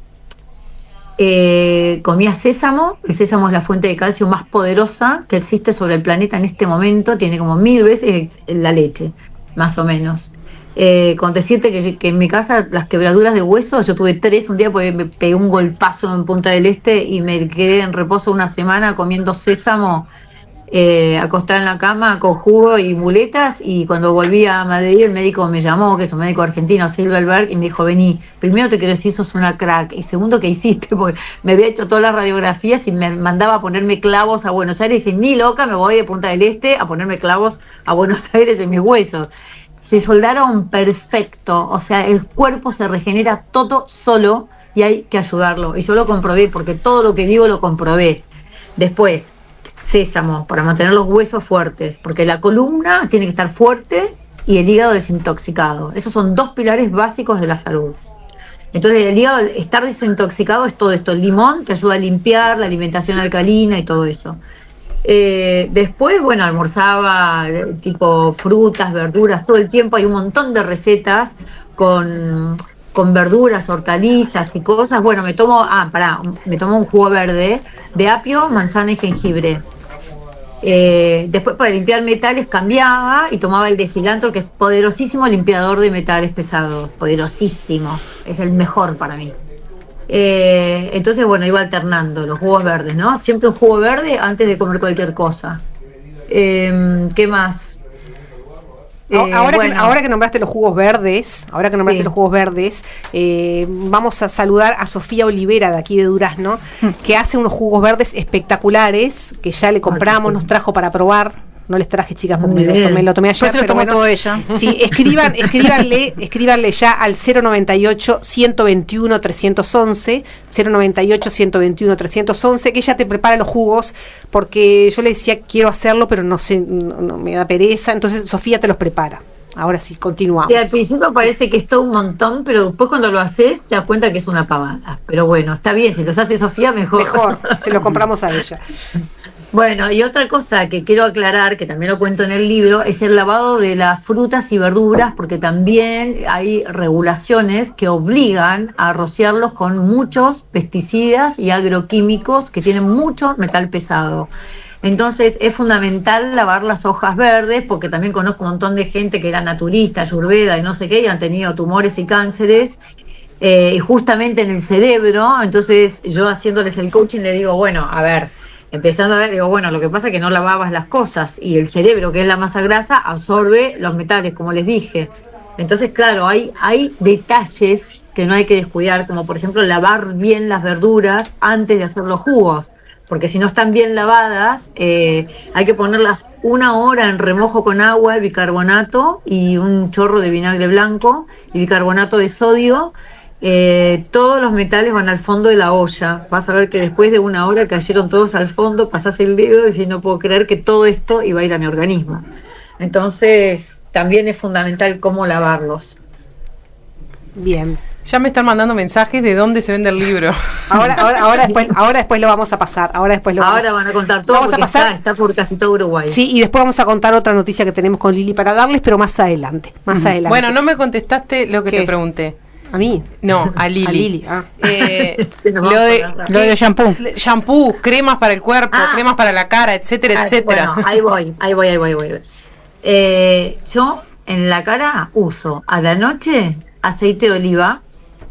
Eh, comía sésamo. El sésamo es la fuente de calcio más poderosa que existe sobre el planeta en este momento, tiene como mil veces la leche, más o menos. Eh, con decirte que, que en mi casa las quebraduras de huesos, yo tuve tres un día porque me pegué un golpazo en Punta del Este y me quedé en reposo una semana comiendo sésamo, eh, acostada en la cama con jugo y muletas, y cuando volví a Madrid el médico me llamó, que es un médico argentino, Silverberg, y me dijo, vení, primero te quiero decir sos una crack, y segundo, ¿qué hiciste? Porque me había hecho todas las radiografías y me mandaba a ponerme clavos a Buenos Aires, y dije, ni loca, me voy de Punta del Este a ponerme clavos a Buenos Aires en mis huesos. Se soldaron perfecto, o sea, el cuerpo se regenera todo solo y hay que ayudarlo, y yo lo comprobé, porque todo lo que digo lo comprobé. Después, sésamo, para mantener los huesos fuertes, porque la columna tiene que estar fuerte y el hígado desintoxicado. Esos son dos pilares básicos de la salud. Entonces, el hígado, estar desintoxicado es todo esto. El limón te ayuda a limpiar, la alimentación alcalina y todo eso. Eh, después, bueno, almorzaba tipo frutas, verduras, todo el tiempo hay un montón de recetas con, con verduras, hortalizas y cosas. Bueno, me tomo, ah, pará, me tomo un jugo verde de apio, manzana y jengibre. Eh, después para limpiar metales cambiaba y tomaba el desilantro, que es poderosísimo limpiador de metales pesados, poderosísimo, es el mejor para mí. Eh, entonces, bueno, iba alternando los jugos verdes, ¿no? Siempre un jugo verde antes de comer cualquier cosa. Eh, ¿Qué más? Eh, ahora, bueno. que, ahora que nombraste los jugos verdes, ahora que nombraste sí. los jugos verdes, eh, vamos a saludar a Sofía Olivera de aquí de Durazno, que hace unos jugos verdes espectaculares, que ya le compramos, nos trajo para probar. No les traje, chicas, porque me lo, me lo tomé ayer, pero bueno, todo ella. Sí, escriban, escríbanle, escríbanle ya al cero noventa y ocho, ciento veintiuno, trescientos once, cero noventa y ocho, ciento veintiuno, trescientos once, que ella te prepara los jugos, porque yo le decía quiero hacerlo, pero no sé, no, no, me da pereza, entonces Sofía te los prepara. Ahora sí, continuamos. Y al principio parece que es todo un montón, pero después cuando lo haces te das cuenta que es una pavada. Pero bueno, está bien, si los hace Sofía, mejor. Mejor, se los compramos a ella. Bueno, y otra cosa que quiero aclarar, que también lo cuento en el libro, es el lavado de las frutas y verduras, porque también hay regulaciones que obligan a rociarlos con muchos pesticidas y agroquímicos que tienen mucho metal pesado. Entonces es fundamental lavar las hojas verdes, porque también conozco un montón de gente que era naturista, ayurveda y no sé qué, y han tenido tumores y cánceres, eh, y justamente en el cerebro. Entonces yo haciéndoles el coaching le digo, bueno, a ver, empezando a ver, digo, bueno, lo que pasa es que no lavabas las cosas, y el cerebro, que es la masa grasa, absorbe los metales, como les dije. Entonces, claro, hay, hay detalles que no hay que descuidar, como por ejemplo lavar bien las verduras antes de hacer los jugos, porque si no están bien lavadas, eh, hay que ponerlas una hora en remojo con agua, bicarbonato y un chorro de vinagre blanco y bicarbonato de sodio. Eh, todos los metales van al fondo de la olla. Vas a ver que después de una hora cayeron todos al fondo, pasás el dedo y decís, no puedo creer que todo esto iba a ir a mi organismo. Entonces también es fundamental cómo lavarlos. Bien. Ya me están mandando mensajes de dónde se vende el libro. Ahora, ahora, ahora después, ahora después lo vamos a pasar. Ahora después lo ahora vamos, van a contar todo vamos porque a pasar, está, está por casi todo Uruguay. Sí, y después vamos a contar otra noticia que tenemos con Lili para darles, pero más adelante, más uh-huh. adelante. Bueno, no me contestaste lo que ¿Qué? te pregunté. ¿A mí? No, a Lili. A Lili, ah. Eh, lo de lo de shampoo. Shampoo, cremas para el cuerpo, ah. cremas para la cara, etcétera, ah, etcétera. Bueno, ahí voy, ahí voy, ahí voy, ahí voy. Eh, yo en la cara uso a la noche aceite de oliva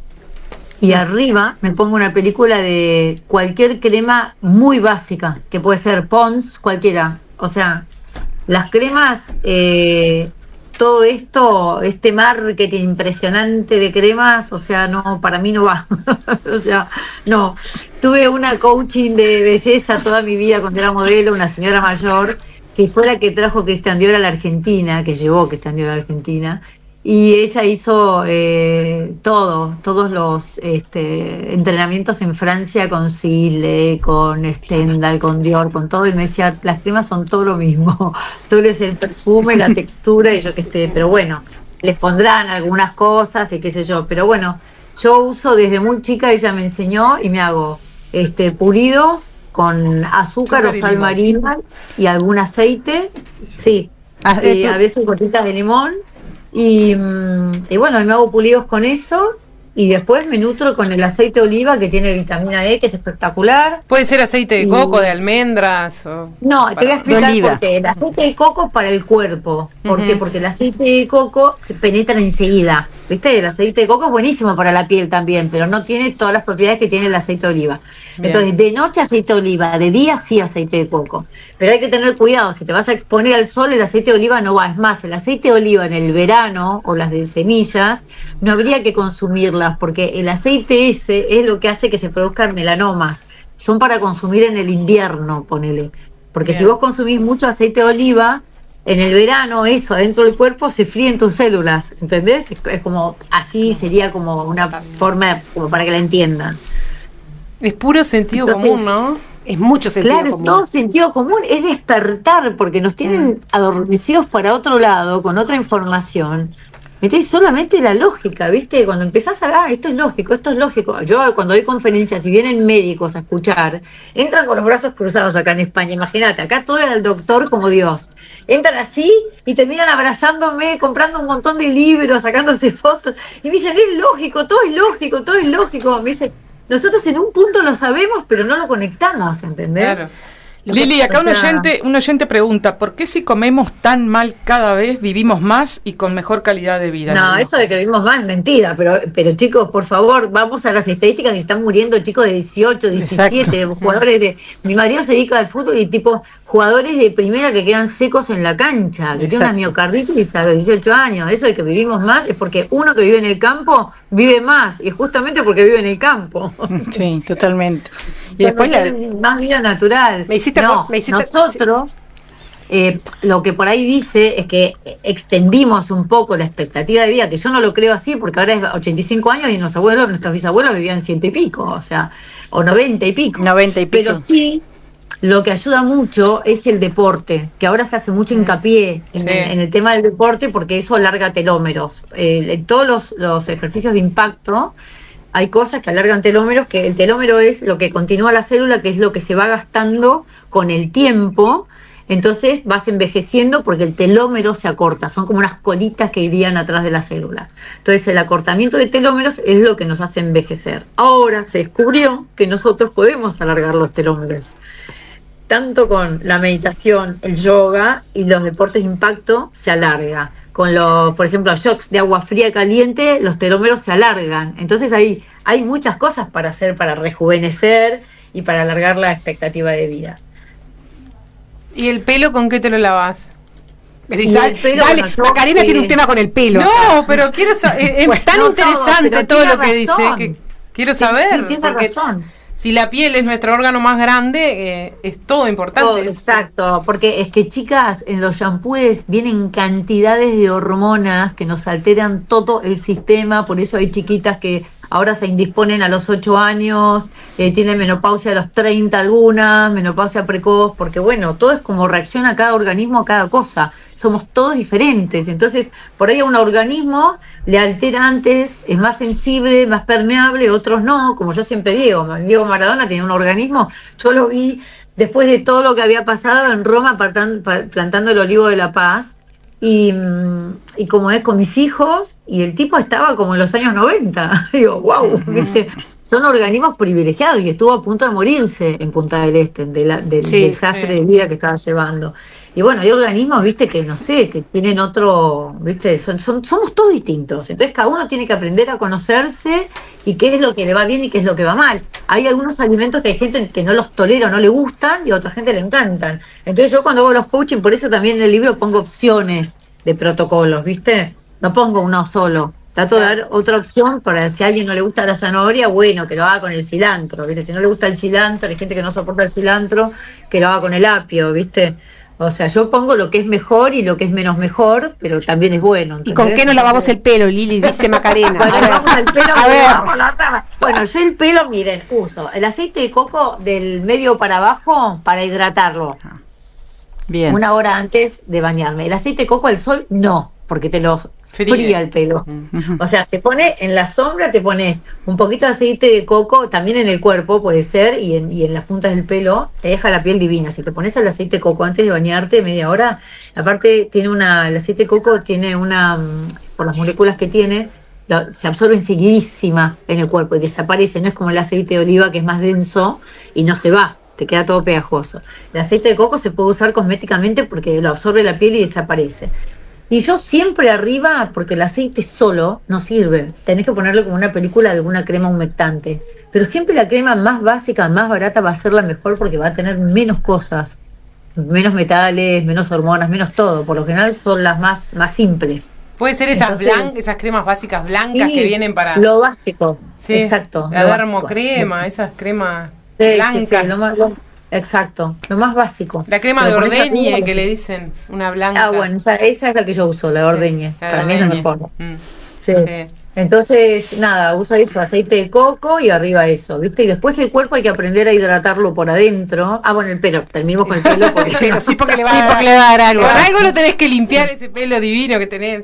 y arriba me pongo una película de cualquier crema muy básica, que puede ser Pond's, cualquiera. O sea, las cremas, eh, todo esto, este marketing impresionante de cremas, o sea, no, para mí no va. O sea, no. Tuve una coaching de belleza toda mi vida cuando era modelo, una señora mayor, que fue la que trajo Christian Dior a la Argentina, que llevó Christian Dior a la Argentina. Y ella hizo eh, todo, todos los este, entrenamientos en Francia con Sile, con Stendhal, con Dior, con todo, y me decía, las cremas son todo lo mismo, solo es el perfume, la textura y yo qué sé, pero bueno, les pondrán algunas cosas y qué sé yo, pero bueno, yo uso desde muy chica, ella me enseñó y me hago este pulidos con azúcar o sal marina y algún aceite, sí, ah, eh, a veces gotitas de limón. Y, y bueno, me hago pulidos con eso y después me nutro con el aceite de oliva que tiene vitamina E, que es espectacular. Puede ser aceite de y... coco, de almendras o... No, te voy a explicar por qué. El aceite de coco para el cuerpo. ¿Por uh-huh. qué? Porque el aceite de coco se penetra enseguida. ¿Viste? El aceite de coco es buenísimo para la piel también, pero no tiene todas las propiedades que tiene el aceite de oliva. Bien. Entonces, de noche aceite de oliva, de día sí aceite de coco. Pero hay que tener cuidado, si te vas a exponer al sol, el aceite de oliva no va. Es más, el aceite de oliva en el verano, o las de semillas, no habría que consumirlas, porque el aceite ese es lo que hace que se produzcan melanomas. Son para consumir en el invierno, ponele. Porque Bien. Si vos consumís mucho aceite de oliva, en el verano eso adentro del cuerpo se fríen tus células, ¿entendés? Es, es como, así sería como una forma, como para que la entiendan. Es puro sentido Entonces, común, ¿no? Es mucho sentido claro, común. Claro, es todo sentido común, es despertar, porque nos tienen mm. adormecidos para otro lado, con otra información. Entonces solamente la lógica, ¿viste? Cuando empezás a hablar, ah, esto es lógico, esto es lógico. Yo cuando doy conferencias y vienen médicos a escuchar, entran con los brazos cruzados acá en España, imagínate, acá todo era el doctor como Dios. Entran así y terminan abrazándome, comprando un montón de libros, sacándose fotos, y me dicen, es lógico, todo es lógico, todo es lógico. Me dicen, nosotros en un punto lo sabemos, pero no lo conectamos, ¿entendés? Claro. Lili, acá o sea, un oyente un oyente pregunta, ¿por qué si comemos tan mal cada vez vivimos más y con mejor calidad de vida? No, eso de que vivimos más es mentira, pero pero chicos, por favor, vamos a las estadísticas que están muriendo chicos de dieciocho, diecisiete, exacto, jugadores de... Mi marido se dedica al fútbol y tipo jugadores de primera que quedan secos en la cancha, que tienen una miocarditis a los dieciocho años. Eso de que vivimos más es porque uno que vive en el campo vive más, y justamente porque vive en el campo. Sí, totalmente. Y después la... más vida natural. Me hiciste, no, me hiciste, nosotros eh, lo que por ahí dice es que extendimos un poco la expectativa de vida, que yo no lo creo así, porque ahora es ochenta y cinco años y nuestros abuelos, nuestros bisabuelos vivían ciento y pico, o sea, o noventa y pico. noventa y pico. Pero sí, lo que ayuda mucho es el deporte, que ahora se hace mucho hincapié en, sí. el, en el tema del deporte, porque eso alarga telómeros. Eh, en todos los, los ejercicios de impacto hay cosas que alargan telómeros, que el telómero es lo que continúa la célula, que es lo que se va gastando con el tiempo. Entonces vas envejeciendo porque el telómero se acorta, son como unas colitas que irían atrás de la célula. Entonces el acortamiento de telómeros es lo que nos hace envejecer. Ahora se descubrió que nosotros podemos alargar los telómeros, tanto con la meditación, el yoga y los deportes de impacto se alarga. Con los, por ejemplo, shocks de agua fría y caliente, los telómeros se alargan. Entonces hay, hay muchas cosas para hacer, para rejuvenecer y para alargar la expectativa de vida. ¿Y el pelo con qué te lo lavas? Y el pelo, dale, bueno, Macarena eh, tiene un tema con el pelo. No, pero quiero saber, es bueno, tan no interesante todo, todo lo que razón. dice que quiero saber. Sí, sí, tiene razón. Si la piel es nuestro órgano más grande, eh, es todo importante. Oh, exacto, porque es que, chicas, en los shampoos vienen cantidades de hormonas que nos alteran todo el sistema, por eso hay chiquitas que ahora se indisponen a los ocho años, eh, tienen menopausia a los treinta algunas, menopausia precoz, porque bueno, todo es como reacciona cada organismo a cada cosa, somos todos diferentes, entonces por ahí a un organismo le altera antes, es más sensible, más permeable, otros no, como yo siempre digo, Diego Maradona tenía un organismo, yo lo vi después de todo lo que había pasado en Roma plantando, plantando el olivo de la paz, y, y como es con mis hijos, y el tipo estaba como en los años noventa, digo, wow, ¿viste? Son organismos privilegiados, y estuvo a punto de morirse en Punta del Este, de la, del sí, desastre sí. de vida que estaba llevando. Y bueno, hay organismos, viste, que no sé, que tienen otro, viste, son, son, somos todos distintos, entonces cada uno tiene que aprender a conocerse y qué es lo que le va bien y qué es lo que va mal. Hay algunos alimentos que hay gente que no los tolera o no le gustan y a otra gente le encantan. Entonces yo cuando hago los coaching, por eso también en el libro pongo opciones de protocolos, viste, no pongo uno solo. Trato de dar otra opción para si a alguien no le gusta la zanahoria, bueno, que lo haga con el cilantro, ¿viste? Si no le gusta el cilantro, hay gente que no soporta el cilantro, que lo haga con el apio, ¿viste? O sea, yo pongo lo que es mejor y lo que es menos mejor, pero también es bueno. ¿entendés? ¿Y con qué nos lavamos el pelo, Lili? Dice Macarena. Bueno, lavamos el pelo, a ver. La bueno, yo el pelo, miren, uso el aceite de coco del medio para abajo para hidratarlo. Bien. Una hora antes de bañarme. El aceite de coco al sol, no, porque te lo fría, fría el pelo. Uh-huh. O sea, se pone en la sombra, te pones un poquito de aceite de coco, también en el cuerpo puede ser, y en, y en las puntas del pelo, te deja la piel divina. Si te pones el aceite de coco antes de bañarte, media hora, aparte tiene una, el aceite de coco tiene una, por las moléculas que tiene, lo, se absorbe enseguidísima en el cuerpo y desaparece, no es como el aceite de oliva que es más denso y no se va, te queda todo pegajoso. El aceite de coco se puede usar cosméticamente porque lo absorbe la piel y desaparece. Y yo siempre arriba, porque el aceite solo no sirve, tenés que ponerle como una película de alguna crema humectante, pero siempre la crema más básica, más barata va a ser la mejor porque va a tener menos cosas, menos metales, menos hormonas, menos todo, por lo general son las más, más simples. Puede ser esas blancas, esas cremas básicas blancas sí, que vienen para... Lo básico, sí, exacto. La dermocrema, esas cremas sí, blancas. Sí, sí, lo más, lo, exacto, lo más básico. La crema pero de ordeñe que le dicen, una blanca. Ah, bueno, esa, esa es la que yo uso, la de ordeñe. Sí, la para de ordeñe. Mí es la mejor. Mm. Sí. sí. Entonces, nada, usa eso, aceite de coco y arriba eso, ¿viste? Y después el cuerpo hay que aprender a hidratarlo por adentro. Ah, bueno, el pelo, terminemos con el pelo porque, pero sí porque le va, sí, porque le va a dar algo. Por algo lo tenés que limpiar ese pelo divino que tenés.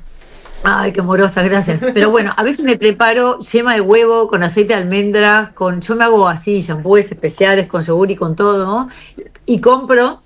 Ay, qué amorosa, gracias. Pero bueno, a veces me preparo yema de huevo con aceite de almendra, con yo me hago así, shampoos especiales con yogur y con todo, ¿no? Y compro,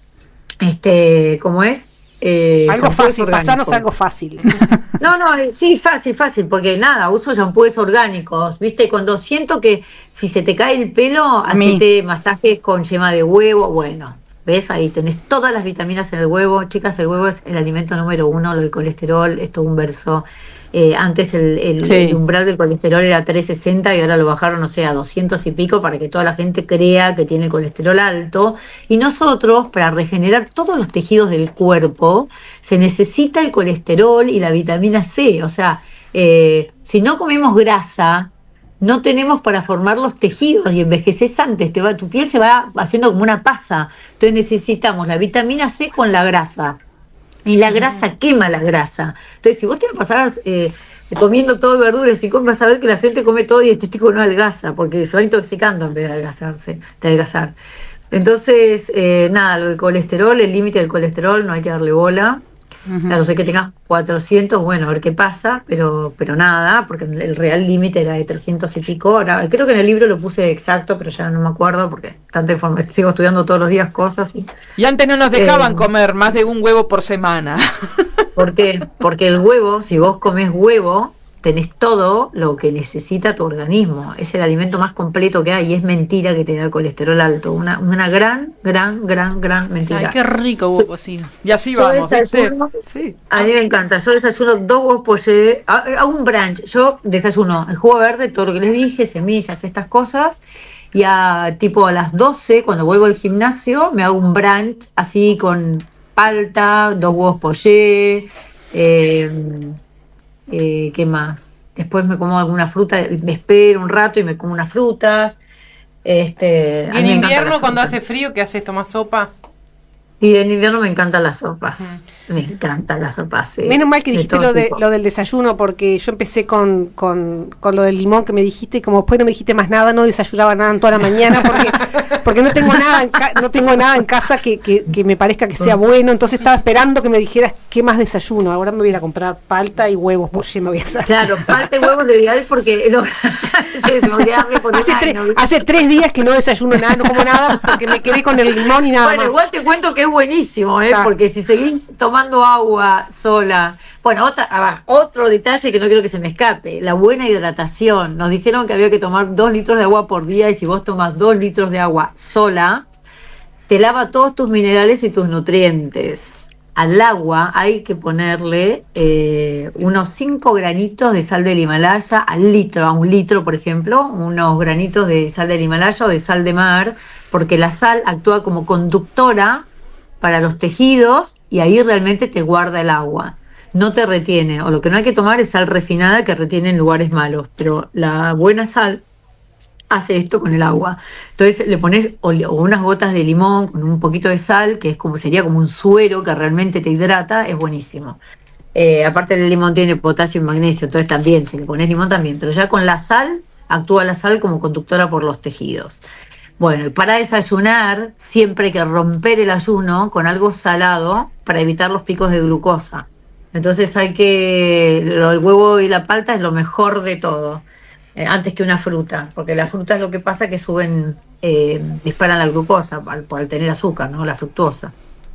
este, ¿cómo es? Eh, algo fácil, pasarnos algo fácil. No, no, sí, fácil, fácil, porque nada, uso shampoos orgánicos, ¿viste? Cuando siento que si se te cae el pelo, hacete masajes con yema de huevo, bueno, ¿ves? Ahí tenés todas las vitaminas en el huevo. Chicas, el huevo es el alimento número uno, lo del colesterol, esto es un verso. Eh, antes el, el, sí. el umbral del colesterol era trescientos sesenta y ahora lo bajaron, no sé, a doscientos y pico para que toda la gente crea que tiene colesterol alto. Y nosotros, para regenerar todos los tejidos del cuerpo, se necesita el colesterol y la vitamina C. O sea, eh, si no comemos grasa, no tenemos para formar los tejidos y envejeces antes, te va, tu piel se va haciendo como una pasa. Entonces necesitamos la vitamina C con la grasa. Y la grasa quema la grasa. Entonces, si vos te pasás eh, comiendo todo verduras y vas a ver que la gente come todo dietético, no adelgaza, porque se va intoxicando en vez de adelgazarse, de adelgazar. Entonces, eh, nada, lo del colesterol, el límite del colesterol, no hay que darle bola. Uh-huh. A no ser que tengas cuatrocientos, bueno, a ver qué pasa, pero pero nada, porque el real límite era de trescientos y pico. Ahora, creo que en el libro lo puse exacto, pero ya no me acuerdo porque tanta información, sigo estudiando todos los días cosas. Y, y antes no nos dejaban eh, comer más de un huevo por semana. ¿Por qué? Porque el huevo, si vos comés huevo, tenés todo lo que necesita tu organismo. Es el alimento más completo que hay y es mentira que te da colesterol alto. Una, una gran, gran, gran, gran mentira. Ay, qué rico huevo cocido. Y así yo vamos. Desayuno, sí. A mí me encanta. Yo desayuno dos huevos poché, hago un brunch. Yo desayuno el jugo verde, todo lo que les dije, semillas, estas cosas. Y a tipo a las doce, cuando vuelvo al gimnasio, me hago un brunch así con palta, dos huevos poché, eh... Eh, ¿qué más? Después me como alguna fruta, me espero un rato y me como unas frutas. Este, ¿Y en invierno cuando hace frío qué haces? ¿Tomás sopa? Y en invierno me encantan las sopas. Mm. Me encantan las sopas, sí. Menos mal que dijiste de lo, de, lo del desayuno, porque yo empecé con, con, con lo del limón que me dijiste, y como después no me dijiste más nada, no desayunaba nada en toda la mañana, porque porque no tengo nada en, ca- no tengo nada en casa que, que, que me parezca que sea bueno, entonces estaba esperando que me dijeras qué más desayuno. Ahora me voy a ir a comprar palta y huevos, pues me voy a hacer. Claro, palta y huevos de ideal porque no, sí, me hace, tre- no, hace tres días que no desayuno nada, no como nada, porque me quedé con el limón y nada bueno, más. Bueno, igual te cuento que es buenísimo, ¿eh? Ah. Porque si seguís tomando agua sola. Bueno, otra, ah, otro detalle que no quiero que se me escape, la buena hidratación. Nos dijeron que había que tomar dos litros de agua por día y si vos tomas dos litros de agua sola, te lava todos tus minerales y tus nutrientes. Al agua hay que ponerle eh, unos cinco granitos de sal del Himalaya al litro, a un litro por ejemplo, unos granitos de sal del Himalaya o de sal de mar, porque la sal actúa como conductora para los tejidos y ahí realmente te guarda el agua, no te retiene. O lo que no hay que tomar es sal refinada que retiene en lugares malos, pero la buena sal hace esto con el agua. Entonces le pones o, o unas gotas de limón con un poquito de sal, que es como sería como un suero que realmente te hidrata, es buenísimo. Eh, aparte el limón tiene potasio y magnesio, entonces también, si le pones limón también, pero ya con la sal, actúa la sal como conductora por los tejidos. Bueno, y para desayunar siempre hay que romper el ayuno con algo salado para evitar los picos de glucosa. Entonces hay que, el huevo y la palta es lo mejor de todo, eh, antes que una fruta, porque las frutas lo que pasa es que suben, eh, disparan la glucosa al, al tener azúcar, ¿no? La fructuosa.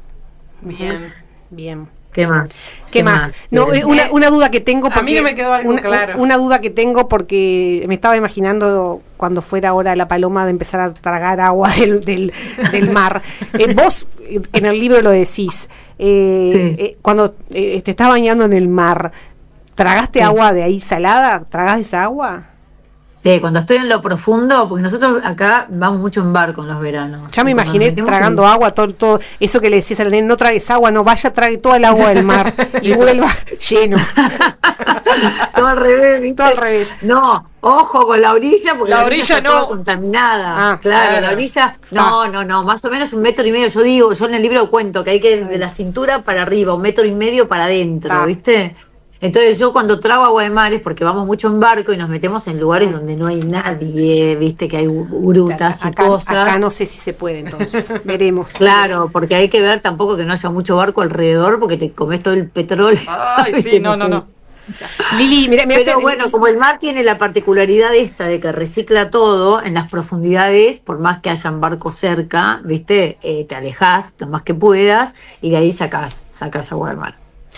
Bien, bien. ¿Qué más? ¿Qué, ¿Qué más? más? No, una, una duda que tengo porque a mí no me quedó algo una, claro. Una duda que tengo porque me estaba imaginando cuando fuera ahora la paloma de empezar a tragar agua del, del, del mar. Eh, vos en el libro lo decís. Eh, sí. eh, cuando eh, te estás bañando en el mar, ¿tragaste sí. agua de ahí salada? ¿Tragás esa agua? Sí, cuando estoy en lo profundo, porque nosotros acá vamos mucho en barco en los veranos. Ya me imaginé tragando en... agua, todo, todo eso que le decías a la nena, no tragues agua, no, vaya, trague toda el agua del mar y vuelva lleno. Todo al revés, ¿viste? Todo al revés. No, ojo con la orilla, porque la, la orilla, orilla está no. toda contaminada. Ah, claro, claro, la orilla, no, ah. no, no, más o menos un metro y medio. Yo digo, yo en el libro cuento que hay que desde la cintura para arriba, un metro y medio para adentro, ah. ¿viste? Entonces yo cuando trago agua de mar es porque vamos mucho en barco y nos metemos en lugares donde no hay nadie, viste que hay grutas acá, y cosas. Acá no sé si se puede, entonces veremos. Claro, porque hay que ver tampoco que no haya mucho barco alrededor porque te comes todo el petróleo. Ay, sí, no, no, no. Lili, mira, mira, pero bueno, como el mar tiene la particularidad esta de que recicla todo en las profundidades, por más que hayan barcos cerca, viste, eh, te alejás lo más que puedas y de ahí sacás, sacás agua del mar.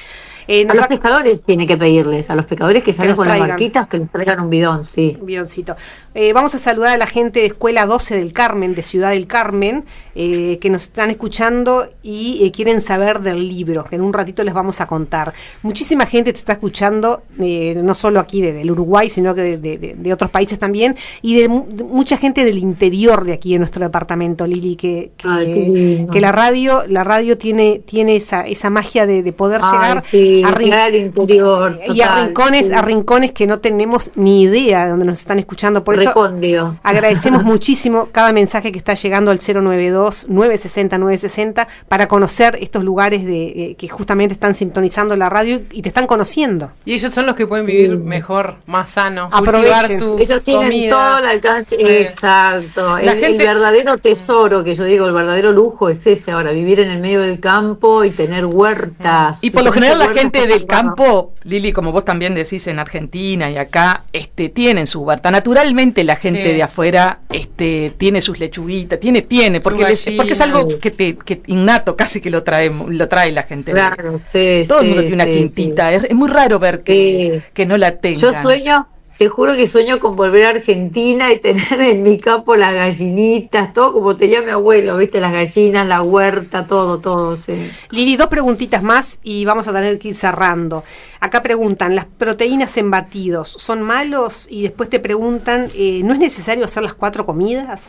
Eh, a los ha... pescadores tiene que pedirles, a los pescadores que salen que con traigan. Las barquitas, que les traigan un bidón, sí. Un bidoncito. Eh, vamos a saludar a la gente de Escuela doce del Carmen, de Ciudad del Carmen, eh, que nos están escuchando y eh, quieren saber del libro, que en un ratito les vamos a contar. Muchísima gente te está escuchando, eh, no solo aquí de, del Uruguay, sino que de, de, de, de otros países también, y de, de mucha gente del interior de aquí, de nuestro departamento, Lili, que, que, Ay, que la radio, la radio tiene, tiene esa, esa magia de, de poder Ay, llegar sí, a rin- al interior y total, a rincones, sí. a rincones que no tenemos ni idea de dónde nos están escuchando. Por eso Recondio. agradecemos muchísimo cada mensaje que está llegando al cero noventa y dos, nueve sesenta, nueve sesenta para conocer estos lugares de eh, que justamente están sintonizando la radio y te están conociendo. Y ellos son los que pueden vivir sí. mejor, más sano, aprovechen su ellos tienen comida. Todo el alcance, sí. Exacto. El, gente... el verdadero tesoro, que yo digo, el verdadero lujo es ese ahora, vivir en el medio del campo y tener huertas. Y por lo general la gente del campo, Lili, como vos también decís en Argentina y acá, este tienen su huerta. Naturalmente la gente sí. de afuera este tiene sus lechuguitas, tiene tiene porque les, porque es algo que te que innato, casi que lo trae lo trae la gente. Claro, de, sí, todo sí, el mundo tiene sí, una quintita, sí. es, es muy raro ver sí. que, que no la tengan. Yo sueño Te juro que sueño con volver a Argentina y tener en mi campo las gallinitas, todo como tenía mi abuelo, ¿viste? Las gallinas, la huerta, todo, todo, sí. Lili, dos preguntitas más y vamos a tener que ir cerrando. Acá preguntan, ¿las proteínas en batidos son malos? Y después te preguntan, eh, ¿no es necesario hacer las cuatro comidas?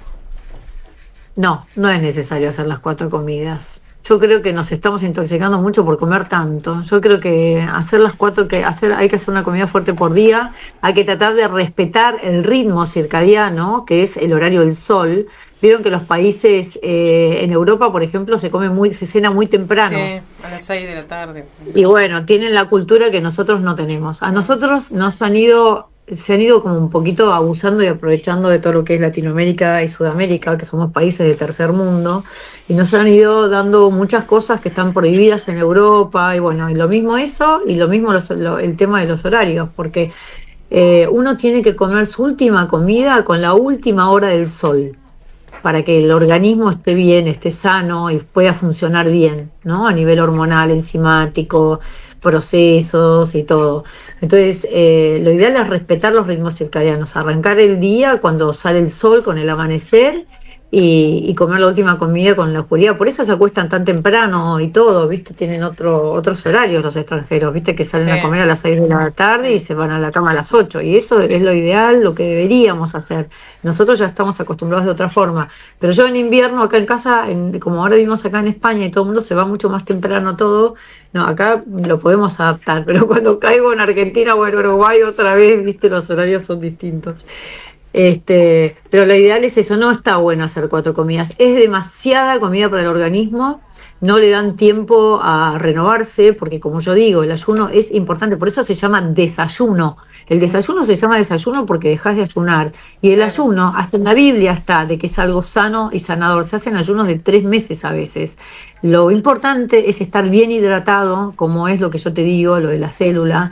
No, no es necesario hacer las cuatro comidas. Yo creo que nos estamos intoxicando mucho por comer tanto. Yo creo que hacer las cuatro, que hacer, hay que hacer una comida fuerte por día, hay que tratar de respetar el ritmo circadiano, que es el horario del sol. Vieron que los países, eh, en Europa, por ejemplo, se come muy, se cena muy temprano. Sí, a las seis de la tarde. Y bueno, tienen la cultura que nosotros no tenemos. A nosotros nos han ido... se han ido como un poquito abusando y aprovechando de todo lo que es Latinoamérica y Sudamérica, que somos países de tercer mundo, y nos han ido dando muchas cosas que están prohibidas en Europa, y bueno, y lo mismo eso, y lo mismo los, lo, el tema de los horarios, porque eh, uno tiene que comer su última comida con la última hora del sol, para que el organismo esté bien, esté sano y pueda funcionar bien, ¿no? A nivel hormonal, enzimático, procesos y todo. Entonces, eh, lo ideal es respetar los ritmos circadianos, arrancar el día cuando sale el sol, con el amanecer, y, y comer la última comida con la oscuridad. Por eso se acuestan tan temprano y todo, ¿viste? Tienen otro, otros horarios los extranjeros, ¿viste? Que salen sí. a comer a las seis de la tarde y se van a la cama a las ocho. Y eso es lo ideal, lo que deberíamos hacer. Nosotros ya estamos acostumbrados de otra forma. Pero yo en invierno, acá en casa, en, como ahora vivimos acá en España y todo el mundo se va mucho más temprano todo, no, acá lo podemos adaptar. Pero cuando caigo en Argentina o en Uruguay otra vez, ¿viste? Los horarios son distintos. Este, pero lo ideal es eso, no está bueno hacer cuatro comidas, es demasiada comida para el organismo, no le dan tiempo a renovarse, porque como yo digo, el ayuno es importante, por eso se llama desayuno, el desayuno se llama desayuno porque dejas de ayunar, y el ayuno, hasta en la Biblia está, de que es algo sano y sanador, se hacen ayunos de tres meses a veces. Lo importante es estar bien hidratado, como es lo que yo te digo, lo de la célula.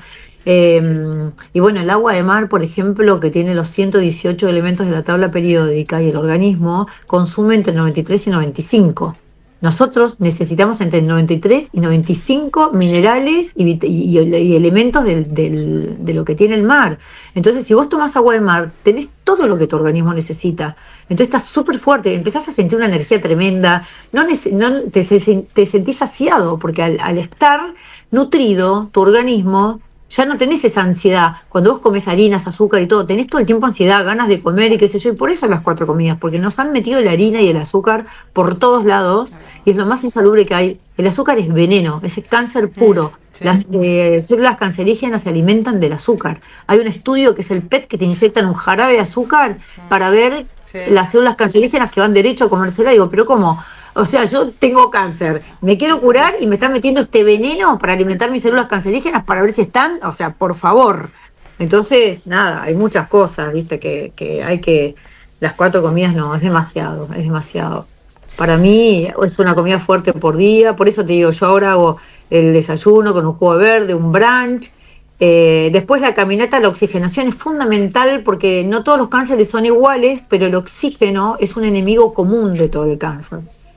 Eh, y bueno, el agua de mar, por ejemplo, que tiene los ciento dieciocho elementos de la tabla periódica, y el organismo consume entre noventa y tres y noventa y cinco. Nosotros necesitamos entre noventa y tres y noventa y cinco minerales y, y, y elementos del, del, de lo que tiene el mar. Entonces, si vos tomás agua de mar, tenés todo lo que tu organismo necesita. Entonces estás súper fuerte, empezás a sentir una energía tremenda, no, no te, te sentís saciado, porque al, al estar nutrido, tu organismo, ya no tenés esa ansiedad. Cuando vos comes harinas, azúcar y todo, tenés todo el tiempo ansiedad, ganas de comer y qué sé yo, y por eso las cuatro comidas, porque nos han metido la harina y el azúcar por todos lados, y es lo más insalubre que hay. El azúcar es veneno, es cáncer puro. Sí. Las eh, células cancerígenas se alimentan del azúcar. Hay un estudio que es el P E T, que te inyectan un jarabe de azúcar para ver sí. las células cancerígenas que van derecho a comérsela. Digo, pero ¿cómo? O sea, yo tengo cáncer, me quiero curar y me están metiendo este veneno para alimentar mis células cancerígenas para ver si están, o sea, por favor. Entonces, nada, hay muchas cosas, viste, que, que hay que, las cuatro comidas no, es demasiado, es demasiado. Para mí es una comida fuerte por día, por eso te digo, yo ahora hago el desayuno con un jugo verde, un brunch. Eh, después la caminata, la oxigenación es fundamental porque no todos los cánceres son iguales, pero el oxígeno es un enemigo común de todo el cáncer.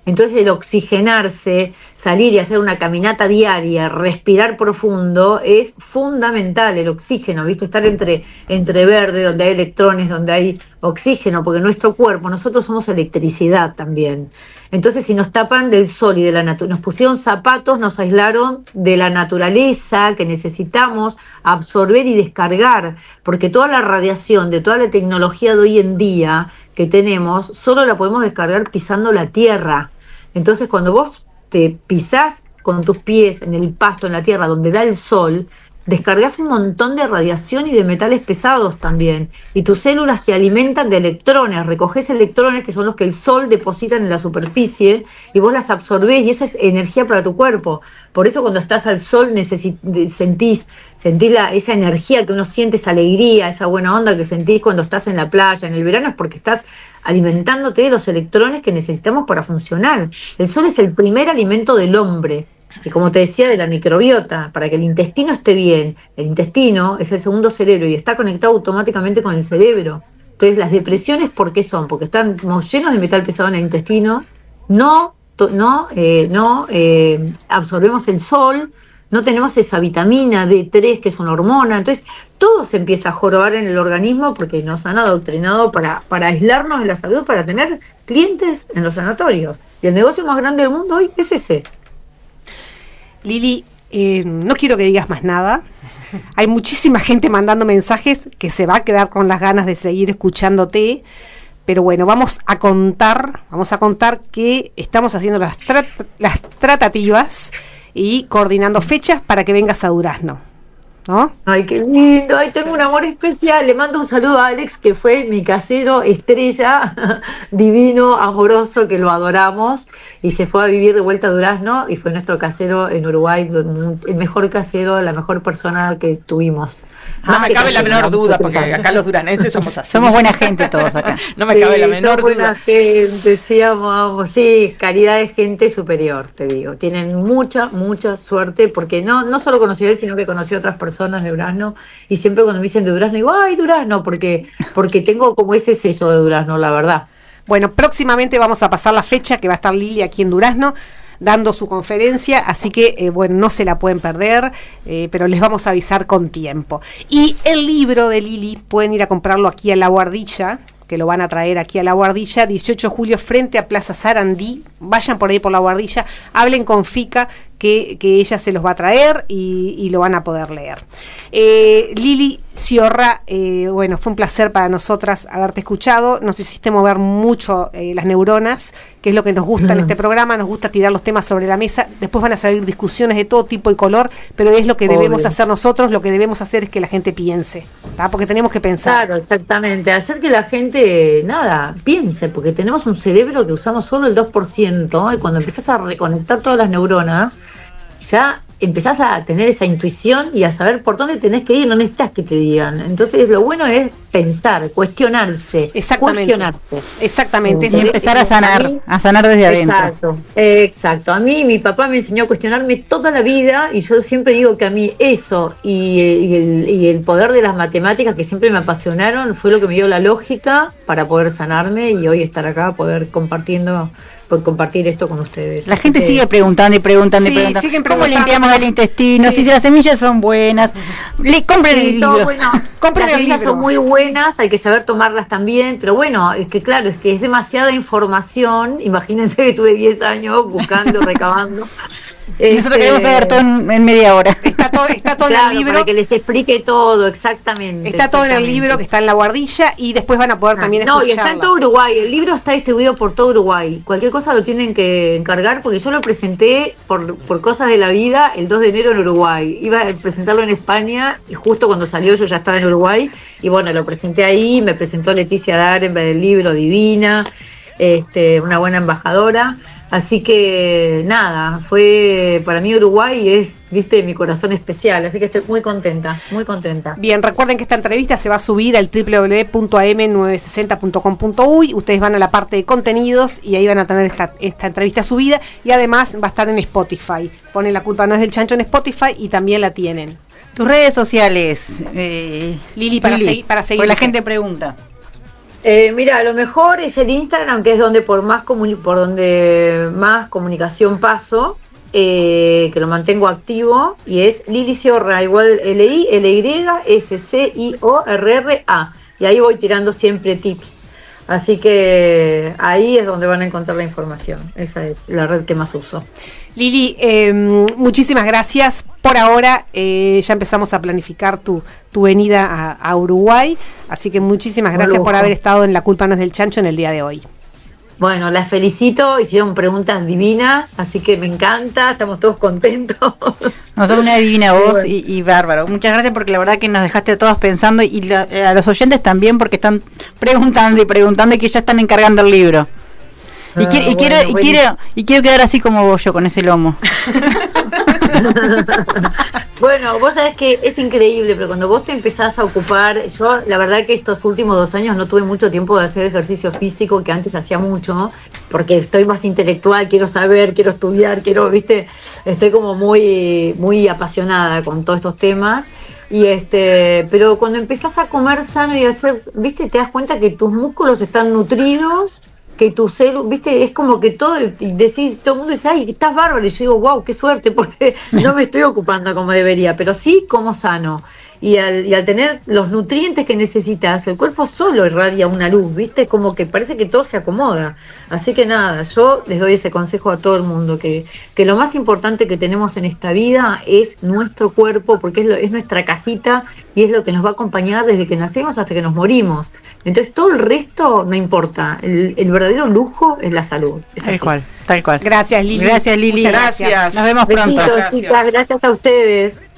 Entonces el oxigenarse, salir y hacer una caminata diaria, respirar profundo, es fundamental el oxígeno, ¿viste? Estar entre, entre verde, donde hay electrones, donde hay oxígeno, porque nuestro cuerpo, nosotros somos electricidad también. Entonces, si nos tapan del sol y de la naturaleza, nos pusieron zapatos, nos aislaron de la naturaleza que necesitamos absorber y descargar, porque toda la radiación de toda la tecnología de hoy en día que tenemos, solo la podemos descargar pisando la tierra. Entonces, cuando vos te pisás con tus pies en el pasto, en la tierra, donde da el sol, descargas un montón de radiación y de metales pesados también, y tus células se alimentan de electrones, recoges electrones que son los que el sol deposita en la superficie y vos las absorbés y eso es energía para tu cuerpo. Por eso cuando estás al sol necesit- sentís, sentís la, esa energía que uno siente, esa alegría, esa buena onda que sentís cuando estás en la playa, en el verano, es porque estás alimentándote de los electrones que necesitamos para funcionar. El sol es el primer alimento del hombre. Y como te decía, de la microbiota, para que el intestino esté bien, el intestino es el segundo cerebro y está conectado automáticamente con el cerebro. Entonces las depresiones, ¿por qué son? Porque están llenos de metal pesado en el intestino, no, no, eh, no eh, absorbemos el sol, no tenemos esa vitamina D tres que es una hormona, entonces todo se empieza a jorobar en el organismo porque nos han adoctrinado para, para aislarnos de la salud, para tener clientes en los sanatorios. Y el negocio más grande del mundo hoy es ese. Lili, eh, no quiero que digas más nada. Hay muchísima gente mandando mensajes que se va a quedar con las ganas de seguir escuchándote. Pero bueno, vamos a contar, vamos a contar que estamos haciendo las, tra- las tratativas y coordinando fechas para que vengas a Durazno, ¿no? Ay, qué lindo, ay, tengo un amor especial. Le mando un saludo a Alex, que fue mi casero estrella, divino, amoroso, que lo adoramos, y se fue a vivir de vuelta a Durazno, y fue nuestro casero en Uruguay, el mejor casero, la mejor persona que tuvimos. No Más me que cabe la casero, menor duda, porque secretario. acá los duranenses somos así. Somos buena gente todos acá. No me Sí, cabe la menor somos duda. buena gente, sí, amamos, sí, calidad de gente superior, te digo. Tienen mucha, mucha suerte, porque no, no solo conoció a él, sino que conoció a otras personas de Durazno, y siempre cuando me dicen de Durazno, digo, ay, Durazno, porque, porque tengo como ese sello de Durazno, la verdad. Bueno, próximamente vamos a pasar la fecha que va a estar Lili aquí en Durazno dando su conferencia, así que eh, bueno, no se la pueden perder, eh, pero les vamos a avisar con tiempo. Y el libro de Lili pueden ir a comprarlo aquí a La Guardilla, que lo van a traer aquí a La Guardilla, dieciocho de julio frente a Plaza Sarandí. Vayan por ahí por La Guardilla, hablen con Fica, que, que ella se los va a traer y, y lo van a poder leer. Eh, Lili Ciorra, eh, bueno, fue un placer para nosotras haberte escuchado, nos hiciste mover mucho eh, las neuronas, que es lo que nos gusta en este programa, nos gusta tirar los temas sobre la mesa, después van a salir discusiones de todo tipo y color, pero es lo que Obvio. debemos hacer nosotros, lo que debemos hacer es que la gente piense, ¿tá? Porque tenemos que pensar. Claro, exactamente, hacer que la gente, nada, piense, porque tenemos un cerebro que usamos solo el dos por ciento, y cuando empezás a reconectar todas las neuronas, ya empezás a tener esa intuición y a saber por dónde tenés que ir, no necesitas que te digan. Entonces lo bueno es pensar, cuestionarse, Exactamente. cuestionarse. Exactamente. Y empezar a sanar, A mí- a sanar desde adentro. Exacto, exacto. A mí mi papá me enseñó a cuestionarme toda la vida y yo siempre digo que a mí eso y, y, el, y el poder de las matemáticas que siempre me apasionaron fue lo que me dio la lógica para poder sanarme y hoy estar acá, poder compartiendo por compartir esto con ustedes. La Así gente que- sigue preguntando y preguntando Sí, y preguntando. siguen ¿Cómo preguntando. limpiamos el intestino? Sí. Si las semillas son buenas. Le compren Sí, el todo libro. bueno. Compren Las el semillas libro. son muy buenas, hay que saber tomarlas también, pero bueno, es que claro, es que es demasiada información. Imagínense que tuve diez años buscando, recabando. Y nosotros Este, queremos saber todo en, en media hora. Está todo, está todo claro, en el libro. para que les explique todo, exactamente. Está todo en el exactamente. libro que está en La Guardilla y después van a poder también No, y escucharla. está en todo Uruguay. El libro está distribuido por todo Uruguay. Cualquier cosa lo tienen que encargar porque yo lo presenté por, por cosas de la vida el dos de enero en Uruguay. Iba a presentarlo en España y justo cuando salió yo ya estaba en Uruguay. Y bueno, lo presenté ahí. Me presentó Leticia Darenberg el libro, divina, este, una buena embajadora. Así que nada, fue para mí Uruguay es, viste, mi corazón especial. Así que estoy muy contenta, muy contenta. Bien, recuerden que esta entrevista se va a subir al doble u doble u doble u punto a m novecientos sesenta punto com punto u y ustedes van a la parte de contenidos y ahí van a tener esta, esta entrevista subida y además va a estar en Spotify. Ponen La Culpa No Es Del Chancho en Spotify y también la tienen. Tus redes sociales, eh, Lili, para, segui- para porque seguirte. la gente pregunta. Eh, mira, a lo mejor es el Instagram, que es donde por más comuni- por donde más comunicación paso, eh, que lo mantengo activo, y es Lili Sciorra, igual L I L Y S C I O R R A, y ahí voy tirando siempre tips. Así que ahí es donde van a encontrar la información. Esa es la red que más uso. Lili, eh, muchísimas gracias. Por ahora eh, ya empezamos a planificar tu, tu venida a, a Uruguay, así que muchísimas gracias Lujo. por haber estado en La Culpa No es del Chancho en el día de hoy. Bueno, las felicito, hicieron preguntas divinas, así que me encanta, estamos todos contentos. Nos da una divina voz bueno. y, y bárbaro. Muchas gracias porque la verdad que nos dejaste a todos pensando y la, a los oyentes también porque están preguntando y preguntando y que ya están encargando el libro. Y, ah, quiero, y, bueno, quiero, y, quiero, y quiero quedar así como vos yo, con ese lomo. Bueno, vos sabés que es increíble, pero cuando vos te empezás a ocupar, yo la verdad que estos últimos dos años no tuve mucho tiempo de hacer ejercicio físico, que antes hacía mucho, porque estoy más intelectual, quiero saber, quiero estudiar, quiero, viste, estoy como muy, muy apasionada con todos estos temas. Y este, pero cuando empezás a comer sano y a hacer, viste, te das cuenta que tus músculos están nutridos, que tu celu, viste, es como que todo, y decís, todo el mundo dice, ay, estás bárbaro, y yo digo, wow, qué suerte, porque no me estoy ocupando como debería, pero sí como sano, y al, y al tener los nutrientes que necesitas, el cuerpo solo irradia una luz, viste, como que parece que todo se acomoda, así que nada, yo les doy ese consejo a todo el mundo, que, que lo más importante que tenemos en esta vida es nuestro cuerpo, porque es, lo, es nuestra casita, y es lo que nos va a acompañar desde que nacemos hasta que nos morimos, entonces todo el resto no importa, el, el verdadero lujo es la salud. Es tal así. cual, tal cual. Gracias, Lili. Gracias, Lili. Muchas gracias. Nos vemos Besitos, pronto. Chicas, gracias a ustedes.